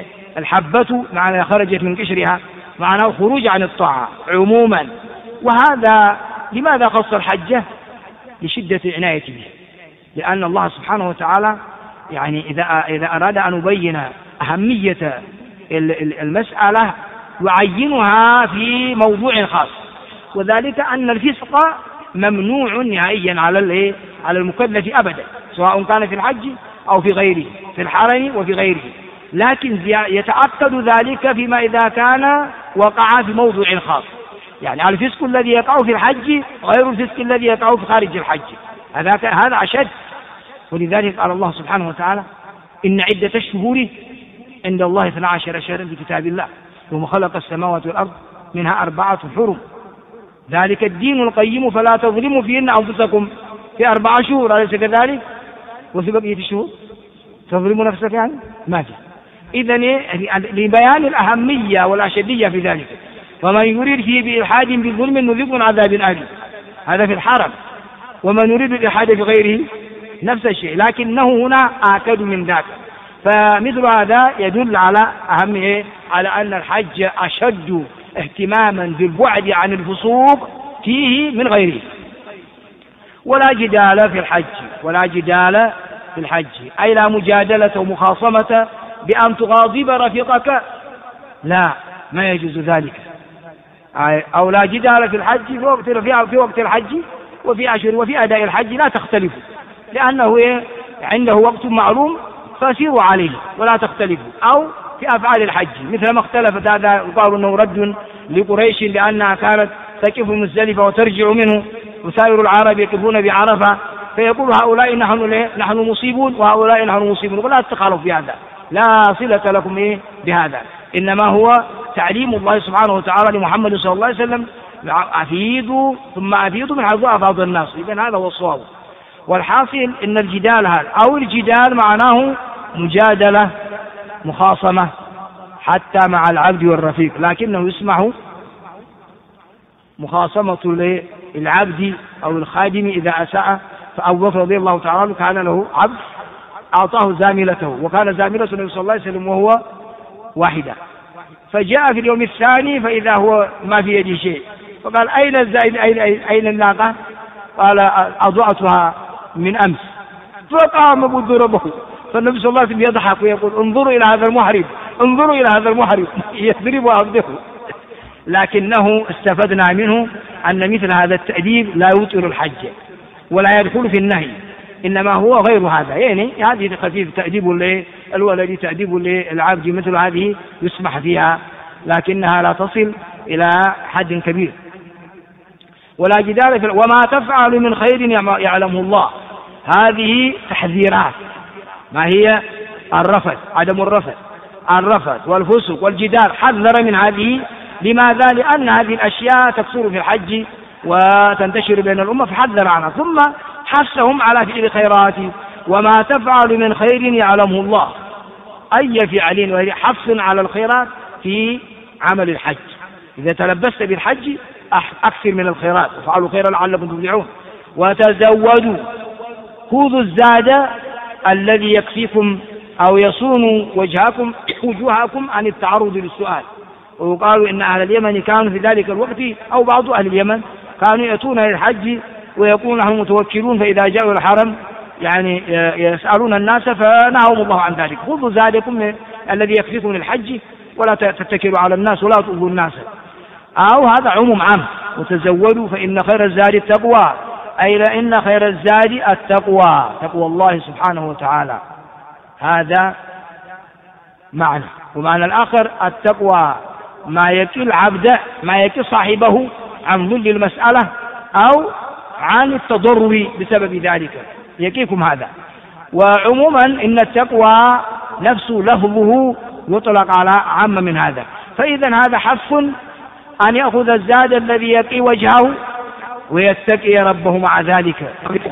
Speaker 1: الحبة معنى خرجت من قشرها، معناه خروج عن الطاعة عموما. وهذا لماذا خص الحجة؟ لشدة العناية به، لأن الله سبحانه وتعالى يعني إذا أراد أن يبين أهمية المسألة يعينها في موضوع خاص، وذلك أن الفسق ممنوع نهائيا على المكلف أبدا، سواء كان في الحج أو في غيره، في الحرم وفي غيره، لكن يتأكد ذلك فيما إذا كان وقع في موضوع خاص، يعني الفسق الذي يقع في الحج غير الفسق الذي يقع في خارج الحج، هذا أشد. ولذلك قال الله سبحانه وتعالى إن عدة الشهور عند الله 12 شهرا في كتاب الله ثم خلق السماوات والأرض منها 4 حرم ذلك الدين القيم فلا تظلموا فيهن أنفسكم، في 4 شهور أليس كذلك؟ وفي بقية الشهور تظلموا نفسك يعني ما في. إذن لبيان الأهمية والأشدية في ذلك، ومن يريد فيه بإلحاد بظلم نذقه من عذاب أليم، هذا في الحرم. ومن يريد الإلحاد في غيره نفس الشيء، لكنه هنا آكد من ذاك. فمثل هذا يدل على أهمية، على أن الحج أشد اهتماما بالبعد عن الفسوق فيه من غيره. ولا جدال في الحج، ولا جدال في الحج أي لا مجادلة ومخاصمة بأن تغاضب رفيقك، لا، ما يجوز ذلك. أو لا جدال في الحج في وقت الحج وفي أشهر وفي أداء الحج لا تختلفوا، لأنه عنده وقت معلوم فسيروا عليه ولا تختلفوا. أو في أفعال الحج مثل ما اختلفت، هذا قالوا أنه رد لقريش لأنها كانت تقف مزدلفة وترجع منه، وسائر العرب يقفون بعرفة، فيقول هؤلاء نحن مصيبون وهؤلاء نحن مصيبون، ولا تتخالفوا في هذا، لا صلة لكم بهذا، إنما هو تعليم الله سبحانه وتعالى لمحمد صلى الله عليه وسلم: أفيدوا ثم أفيدوا من حيث أفاض الناس. إذن هذا هو الصواب. والحاصل إن الجدال هذا أو الجدال معناه مجادلة مخاصمة حتى مع العبد والرفيق، لكنه يسمح مخاصمة للعبد أو الخادم إذا أساء. فأبو بكر رضي الله تعالى عنه كان له عبد أعطاه زاملته، وكان زاملة النبي صلى الله عليه وسلم وهو واحدة، فجاء في اليوم الثاني فإذا هو ما في يده شيء، فقال: أين الناقة؟ قال: أضعتها من أمس. فقام ضربه، فالنبي صلى الله عليه وسلم يضحك ويقول: انظروا إلى هذا المحرم، انظروا إلى هذا المحرم، يضرب عبده. لكنه استفدنا منه أن مثل هذا التأديب لا يبطل الحج ولا يدخل في النهي، إنما هو غير هذا. يعني هذه خفيف تأديب الولد، تأديب للعبد، مثل هذه يسمح فيها، لكنها لا تصل إلى حد كبير. ولا جدال وما تفعل من خير يعلمه الله. هذه تحذيرات، ما هي الرفث، عدم الرفث والفسق والجدال، حذر من هذه. لماذا؟ لأن هذه الأشياء تكثر في الحج وتنتشر بين الأمة، فحذر عنها. ثم حثهم على فعل الخيرات. وما تفعل من خير يعلمه الله، أي فعل، وهي حث على الخيرات في عمل الحج. إذا تلبست بالحج أكثر من الخيرات، وفعلوا خيرا لعلكم تفلحون. وتزودوا، خذوا الزاد الذي يكفيكم أو يصون وجوهكم عن التعرض للسؤال. وقالوا إن أهل اليمن كانوا في ذلك الوقت، أو بعض أهل اليمن كانوا يأتون للحج ويقولون نحن متوكلون، فإذا جاءوا الحرم يعني يسألون الناس، فنهاهم الله عن ذلك. خذوا زادكم الذي يكفيكم للحج ولا تتكلوا على الناس ولا تؤذوا الناس. أو هذا عموم عام. وتزودوا فإن خير الزاد التقوى، أي لأن خير الزاد التقوى، تقوى الله سبحانه وتعالى. هذا معنى. ومعنى الآخر التقوى ما يكي العبد، ما يكي صاحبه عن ظل المسألة أو عن التضرر بسبب ذلك، يكيكم هذا. وعموما إن التقوى نفس لفظه يطلق على عام من هذا. فإذا هذا حث أن يأخذ الزاد الذي يقي وجهه ويتقي ربه مع ذلك،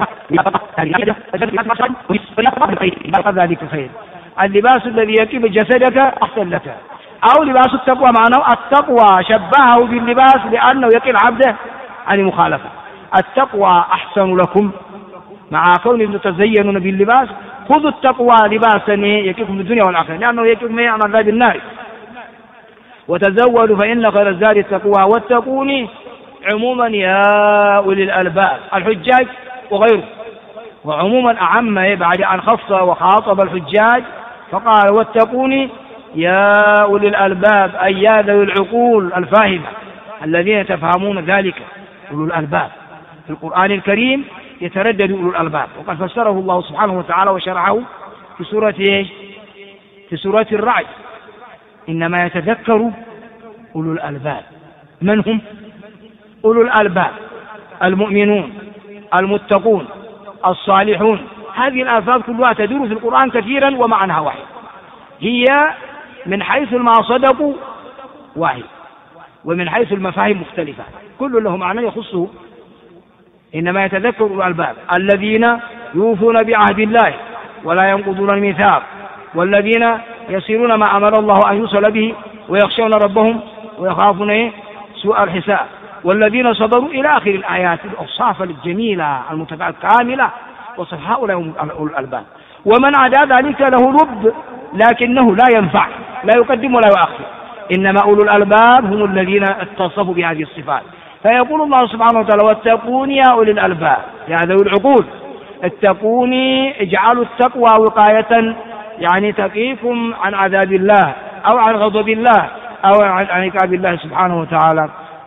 Speaker 1: ذلك خير. اللباس الذي يقي جسدك أحسن لك. أو لباس التقوى معناه التقوى شبهه باللباس لأنه يقي العبد عن المخالفة. التقوى أحسن لكم، مع كونهم تتزينون باللباس، خذوا التقوى لباسا يقيكم في الدنيا والآخرة، لأنه يقيكم عن عذاب النار. وتزودوا فإن خير الزاد التقوى واتقوني، عموما يا أولي الألباب، الحجاج وغيره. وعموما أعم بعد أن خص وخاطب الحجاج فقال: واتقوني يا أولي الألباب، أي يا ذوي العقول الفاهمة الذين يتفهمون ذلك. أولو الألباب في القرآن الكريم يتردد أولو الألباب، وقد فسره الله سبحانه وتعالى وشرعه في سورة الرعد: إنما يتذكر أولو الألباب. من هم أولو الألباب؟ المؤمنون المتقون الصالحون. هذه الألفاظ كلها تدور في القرآن كثيرا ومعناها واحد، هي من حيث ما صدقوا واحد، ومن حيث المفاهيم مختلفة، كل له معنى يخصه. إنما يتذكر أولو الألباب الذين يوفون بعهد الله ولا ينقضون الميثاق، والذين يصلون ما أمر الله أن يوصل به، ويخشون ربهم ويخافون سوء الحساب، والذين صبروا إلى آخر الآيات، الأوصاف الجميلة الكاملة. وصف هؤلاء أولو الألباب. ومن عدا ذلك له لب لكنه لا ينفع، لا يقدم ولا يؤخر. إنما أولو الألباب هم الذين اتصفوا بهذه الصفات. فيقول الله سبحانه وتعالى: واتقوني يا أولي الألباب، يا ذوي العقول، اتقوني، اجعلوا التقوى وقاية، يعني تقيكم عن عذاب الله أو عن غضب الله أو عن عقاب الله سبحانه وتعالى.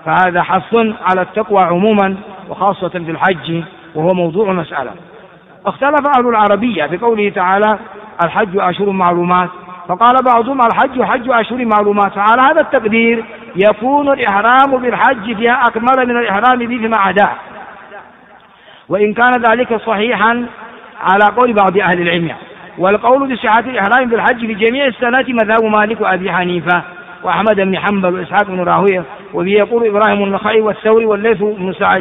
Speaker 1: فهذا حث على التقوى عموما وخاصة في الحج، وهو موضوع المسألة. اختلف أهل العربية في قوله تعالى الحج أشهر معلومات، فقال بعضهم الحج حج أشهر معلومات، فعلى هذا التقدير يكون الإحرام بالحج فيها أكمل من الإحرام به فيما عداه، وإن كان ذلك صحيحا على قول بعض أهل العلم. والقول بصحة الإحرام بالحج في جميع السنة مذهب مالك وأبي حنيفة وأحمد بن حنبل وإسحاق بن راهويه، وبه يقول إبراهيم النخعي والثوري والليث بن سعد.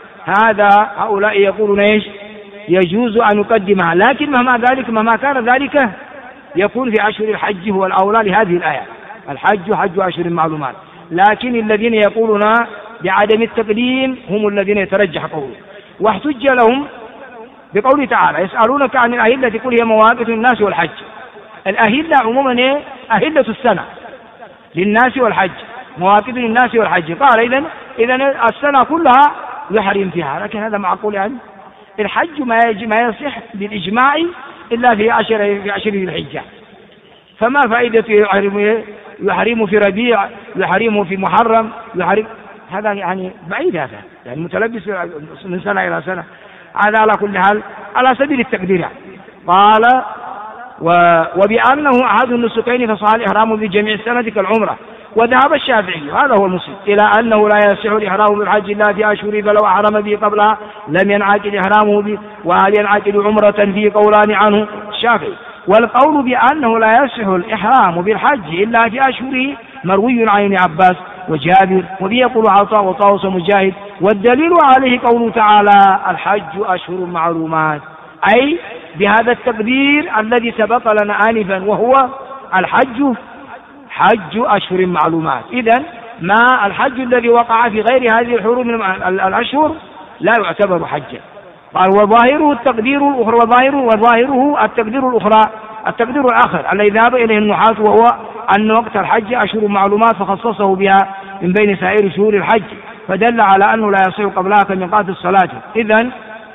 Speaker 1: هؤلاء يقولون ايش؟ يجوز أن يقدمها، لكن مهما كان ذلك يكون في أشهر الحج هو الأولى لهذه الآية، الحج حج أشهر معلومات. لكن الذين يقولون بعدم التقديم هم الذين يترجح قوله، واحتج لهم بقوله تعالى يسألونك عن الأهلة قل هي مواقيت للناس والحج. الأهلة عموما أهلة السنة للناس والحج، مواقيت للناس والحج. قال إذن السنة كلها يحرم فيها، لكن هذا معقول يعني؟ الحج ما يصح بالإجماع إلا في عشر الحجة، فما فائدة يحرم في ربيع، يحرم في محرم، هذا يعني بعيد، هذا يعني متلبس من سنة إلى سنة. هذا على كل حال على سبيل التقدير يعني. قال وبأنه أحد النسكين فصح الإحرام بجميع السنة كالعمرة. وذهب الشافعي هذا هو المصيب إلى أنه لا يصح الإحرام بالحج إلا في أشهر، فلو أحرم به قبلها لم ينعقد إحرامه به، وهل ينعقد عمرة فيه قولان عنه الشافعي. والقول بأنه لا يصح الإحرام بالحج إلا في أشهره مروي عن ابن عباس وجابر، وبه يقول عطاء وطاووس ومجاهد. والدليل عليه قوله تعالى الحج أشهر معلومات، أي بهذا التقدير الذي سبق لنا آنفا، وهو الحج حج أشهر معلومات. إذن ما الحج الذي وقع في غير هذه الحروف من الأشهر لا يعتبر حجا. قال وظاهره التقدير الأخرى، وظاهره التقدير الآخر الذي ذهب إليه النحاة، وهو أن وقت الحج أشهر معلومات فخصصه بها من بين سائر شهور الحج، فدل على أنه لا يصح قبلها كميقات الصلاة. إذن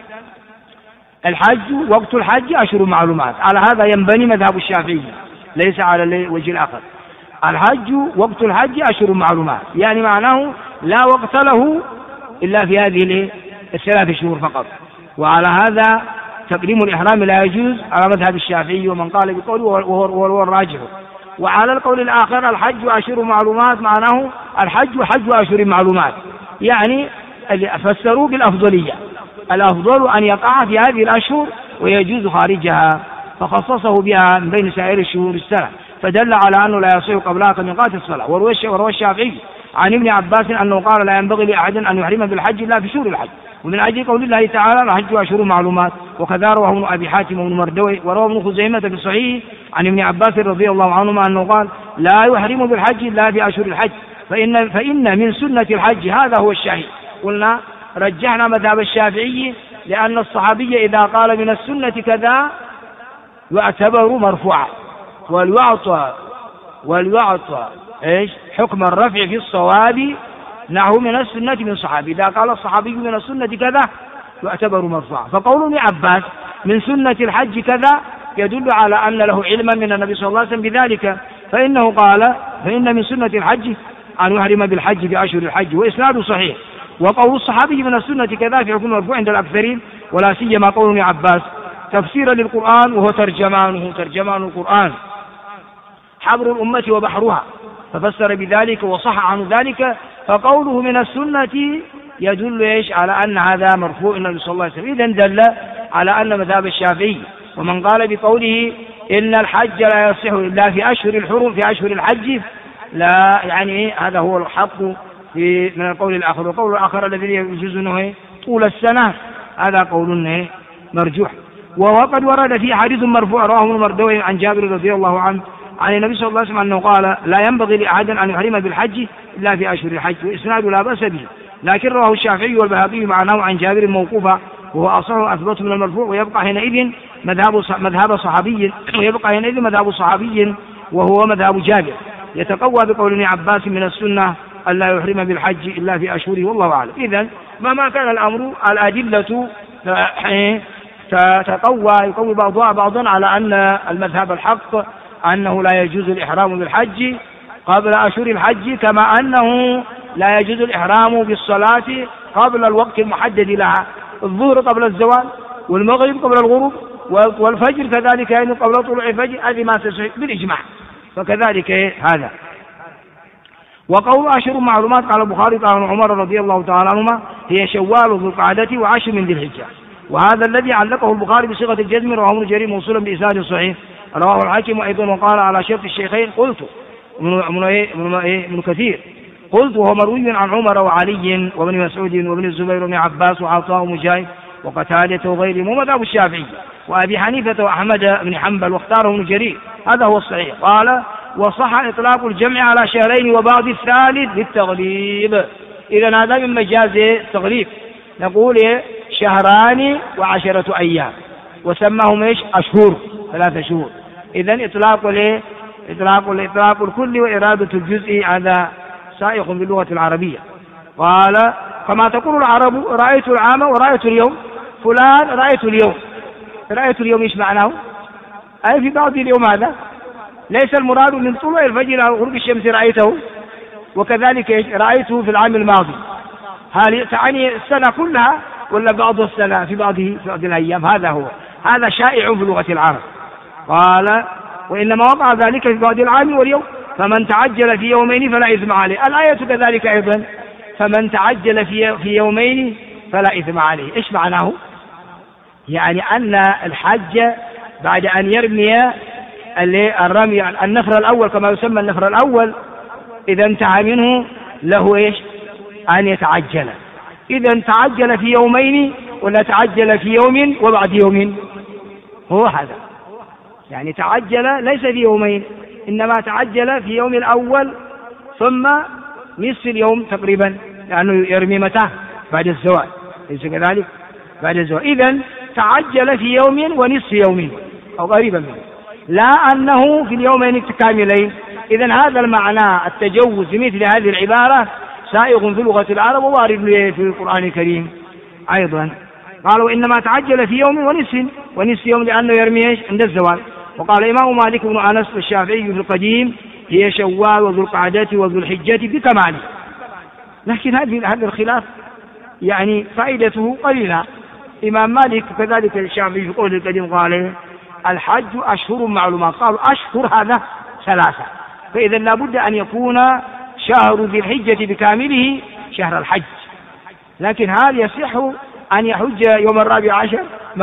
Speaker 1: الحج وقت الحج أشهر معلومات، على هذا ينبني مذهب الشافعي ليس على الوجه الآخر. الحج وقت الحج أشهر معلومات، يعني معناه لا وقت له إلا في هذه الثلاث شهور فقط. وعلى هذا تقديم الإحرام لا يجوز على مذهب الشافعي ومن قال بقوله وهو الراجح. وعلى القول الآخر الحج أشهر معلومات معناه الحج حج أشهر معلومات، يعني فسروا بالأفضلية، الأفضل أن يقع في هذه الأشهر ويجوز خارجها، فخصصه بها من بين سائر شهور السنة، فدل على أنه لا يصح قبلها كميقات الصلاة. وروى الشافعي عن ابن عباس أنه قال لا ينبغي لأحد أن يحرم بالحج إلا في شهور الحج، ومن أجل قول الله تعالى الحج أشهر معلومات. وكذا رواه ابن أبي حاتم وابن مردوي وروى ابن خزيمة في الصحيح عن ابن عباس رضي الله عنهما أنه قال لا يحرم بالحج إلا في أشهر الحج، فإن من سنة الحج، هذا هو الشهيد. قلنا رجحنا مذهب الشافعي لأن الصحابي إذا قال من السنة كذا يعتبر مرفوعا، وليعطى حكم الرفع في الصواب نحو من السنة من صحابي. إذا قال الصحابي من السنة كذا يعتبر مرفوعا. فقول ابن عباس من سنة الحج كذا يدل على أن له علما من النبي صلى الله عليه وسلم بذلك، فإنه قال فإن من سنة الحج أن يحرم بالحج في أشهر الحج، وإسناده صحيح. وقول الصحابي من السنة كذا في حكم مرفوع عند الأكثرين، ولا سيما قول ابن عباس تفسيرا للقرآن، وهو ترجمان القرآن حبر الأمة وبحرها، ففسر بذلك وصح عنه ذلك. فقوله من السنة يدل على أن هذا مرفوع النبي صلى الله عليه وسلم. إذن دل على أن مذهب الشافعي ومن قال بقوله إن الحج لا يصح إلا في أشهر الحرم في أشهر الحج، لا يعني هذا هو الحق من القول الآخر. وقول الآخر الذي يجوز أنه طول السنة هذا قول مرجوح. وقد ورد في حديث مرفوع رواه المردوي عن جابر رضي الله عنه عن النبي صلى الله عليه وسلم أنه قال لا ينبغي لأحد أن يحرم بالحج إلا في أشهر الحج، وإسناده لا بأس به، لكن رواه الشافعي والبهقي معناه عن جابر موقوفا، وهو أصح وأثبت من المرفوع، ويبقى حينئذ مذهب صحابي وهو مذهب جابر، يتقوى بقول ابن عباس من السنة ألا يحرم بالحج إلا في أشهره، والله أعلم. إذن مهما كان الأمر الأدلة يقوي بعضها بعضا على أن المذهب الحق أنه لا يجوز الإحرام بالحج قبل أشهر الحج، كما أنه لا يجوز الإحرام بالصلاة قبل الوقت المحدد لها، الظهر قبل الزوال، والمغرب قبل الغروب، والفجر كذلك يعني قبل طلوع الفجر، هذه ما تصح بالإجماع، فكذلك هذا. وقول أشهر معلومات قال البخاري قال عمر رضي الله تعالى عنهما هي شوال ذو القعدة وعشر من ذي الحجة، وهذا الذي علقه البخاري بصيغة الجزم رواه ابن جرير موصولا بإسناد صحيح، رواه الحاكم أيضا وقال على شرط الشيخين. قلت ابن كثير قلت وهو مروي عن عمر وعلي وابن مسعود وابن الزبير وابن عباس وعطاء ومجاهد وقتادة وغيرهم ومذهب الشافعي وأبي حنيفة وأحمد بن حنبل واختاره ابن جرير، هذا هو الصحيح. قال وصح إطلاق الجمع على شهرين وبعض الثالث للتغليب، إذا هذا من مجاز التغليب، نقول شهران و10 أيام وسماهم أشهر 3 شهور، إذا إطلاق الكل وإرادة الجزء هذا سائق باللغة العربية. قال كما تقول العرب رأيت العام ورأيت اليوم، فلان رأيت اليوم إيش معناه؟ أي في بعض اليوم، هذا ليس المراد من طلوع الفجر إلى غروب الشمس رأيته، وكذلك رأيته في العام الماضي، هل تعني السنة كلها ولا بعض السنة في بعض الأيام؟ هذا شائع في لغة العرب. قال وإنما وقع ذلك في بعض العام واليوم، فمن تعجل في يومين فلا إثم عليه. الآية كذلك أيضا فمن تعجل في يومين فلا إثم عليه، إيش معناه؟ يعني أن الحج بعد أن يرمي الرمي النفر الأول كما يسمى النفر الأول، إذا انتهى منه له أن يتعجل، إذا تعجل في يومين ولا تعجل في يوم وبعد يوم، هو هذا يعني تعجل ليس في يومين، إنما تعجل في يوم الأول ثم نصف اليوم تقريبا، لأنه يرمي متى؟ بعد الزوال، ليس كذلك؟ بعد الزوال، إذا تعجل في يوم ونصف يوم أو قريبا منه، لا أنه في اليومين الكاملين. إذا هذا المعنى التجوز بمثل هذه العبارة سائغ في لغة العرب ووارد في القرآن الكريم أيضا. قالوا إنما تعجل في يوم ونصف يوم لأنه يرمي عند الزوال. وقال الإمام مالك بن أنس والشافعي في القديم هي شوال وذو القعدة وذو الحجة بكماله، لكن هذا الخلاف يعني فائدته قليلة. إمام مالك كذلك الشافعي في قوله القديم قال الحج أشهر معلومات، قالوا أشهر هذا 3، فإذا لابد أن يكون شهر ذي الحجة بكامله شهر الحج، لكن هل يصح أن يحج يوم 14؟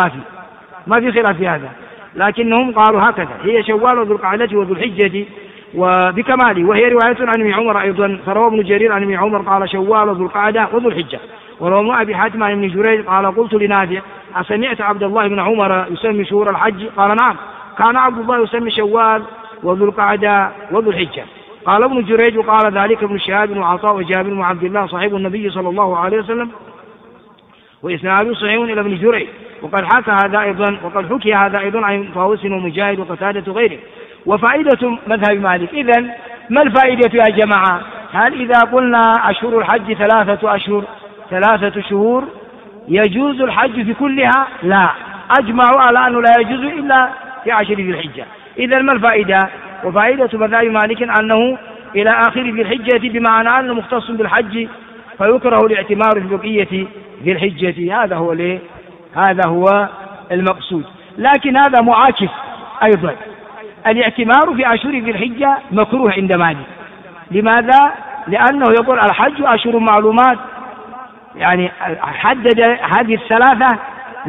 Speaker 1: ما في خلاف في هذا، لكنهم قالوا هكذا هي شوال وذو القعدة وذو الحجة وبكماله، وهي رواية عن ابن عمر أيضا، فروى ابن جرير عن ابن عمر قال شوال وذو القعدة وذو الحجة. وروى أبي حاتم عن ابن جريج قال قلت لنافع أسمعت عبد الله بن عمر يسمي شهور الحج؟ قال نعم، كان عبد الله يسمي شوال وذو القعدة وذو الحجة. قال ابن جريج وقال ذلك ابن شهاب وعطاء وجابر وعبد الله صاحب النبي صلى الله عليه وسلم، وإسناده صحيح إلى ابن جريج. وقد حكى هذا أيضا عن طاووس ومجاهد وقتادة وغيره. وفائدة مذهب مالك، إذن ما الفائدة يا جماعة؟ هل إذا قلنا أشهر الحج 3 شهور يجوز الحج في كلها؟ لا، أجمعوا على أنه لا يجوز إلا في 10 ذي الحجة. إذن ما الفائدة؟ وفائدة مذهب مالك أنه إلى آخر ذي الحجة، بمعنى أنه مختص بالحج فيكره الاعتمار في بقية ذي الحجة، هذا هو المقصود. لكن هذا معاكس أيضا، الاعتمار في أشهر ذي الحجة مكروه عند مالك. لماذا؟ لأنه يقول الحج أشهر معلومات، يعني حدد هذه 3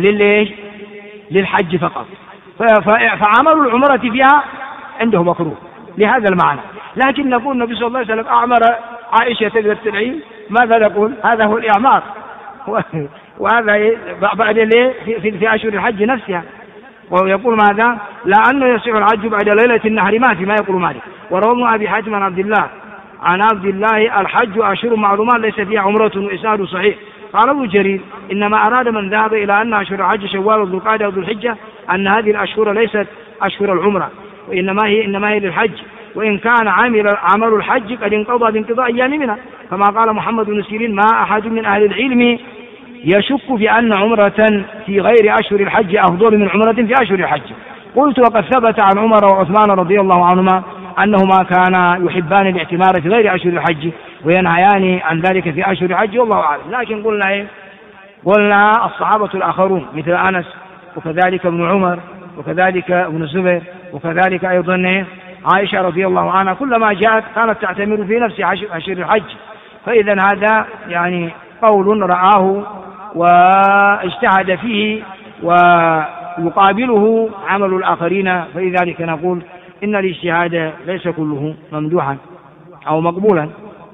Speaker 1: للحج فقط، فعمل العمرة فيها عنده مكروه لهذا المعنى. لكن نقول النبي صلى الله عليه وسلم أعمر عائشة ذات العين، ماذا نقول؟ هذا هو الإعمار، وهذا بعد في أشهر الحج نفسها. ويقول ماذا؟ لا أنه يصح الحج بعد ليلة النحر، ما يقول مالك. وروى أبي حاتم عن عبد الله الحج أشهر معلومات ليس فيها عمرة، وإسناده صحيح. قال ابن جرير إنما أراد من ذهب إلى أن أشهر الحج شوال وذو القعدة وذو الحجة أن هذه الأشهر ليست أشهر العمرة، وإنما هي للحج، وإن كان عمل الحج قد انقضى بانقضاء أيام منها، كما قال محمد بن سيرين ما أحد من أهل العلم يشك في أن عمرة في غير أشهر الحج أفضل من عمرة في أشهر الحج. قلت وقد ثبت عن عمر وعثمان رضي الله عنهما أنهما كانا يحبان الاعتمار في غير أشهر الحج، وينهيان عن ذلك في أشهر الحج، والله أعلم. لكن قلنا إيه؟ قلنا الصحابة الآخرون مثل أنس وكذلك ابن عمر وكذلك ابن الزبير وكذلك أيضا عائشة رضي الله عنها كلما جاءت كانت تعتمر في نفس أشهر الحج. فإذا هذا يعني قول رآه واجتهد فيه ويقابله عمل الآخرين، فلذلك نقول إن الاجتهاد ليس كله ممدوحا أو مقبولا.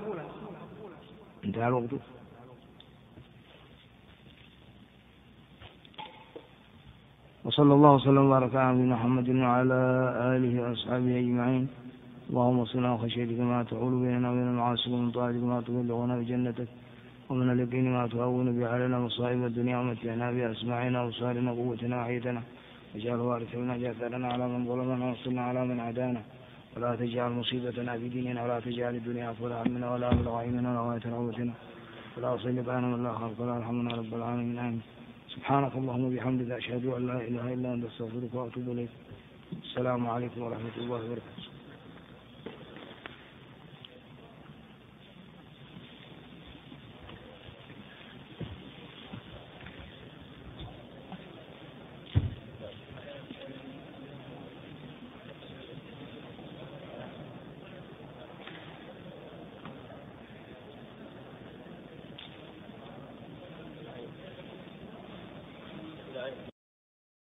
Speaker 1: انتهى الوقت. وصلى الله وسلم وبارك على نبينا محمد وعلى آله وأصحابه أجمعين. اللهم صل على خشيتك ما تحول بيننا وبين المعاصي، ومن طاعتك ما تبلغنا بجنتك، ومن اليقين ما تهون به علينا مصائب الدنيا، ومتعنا بأسماعنا وأبصارنا وقوتنا وحيتنا، واجعل وارث منا جاثرنا على من ظلمنا وانصرنا على من عادانا، ولا تجعل مصيبتنا في ديننا، ولا تجعل الدنيا أكبر همنا ولا مبلغ علمنا ولا غاية رغبتنا، ولا تسلط علينا من لا خلق ولا يرحمنا رب العالمين. آمين. سبحانك اللهم وبحمدك أشهد أن لا إله إلا أنت أستغفرك وأتوب إليك. السلام عليكم ورحمة الله وبركاته.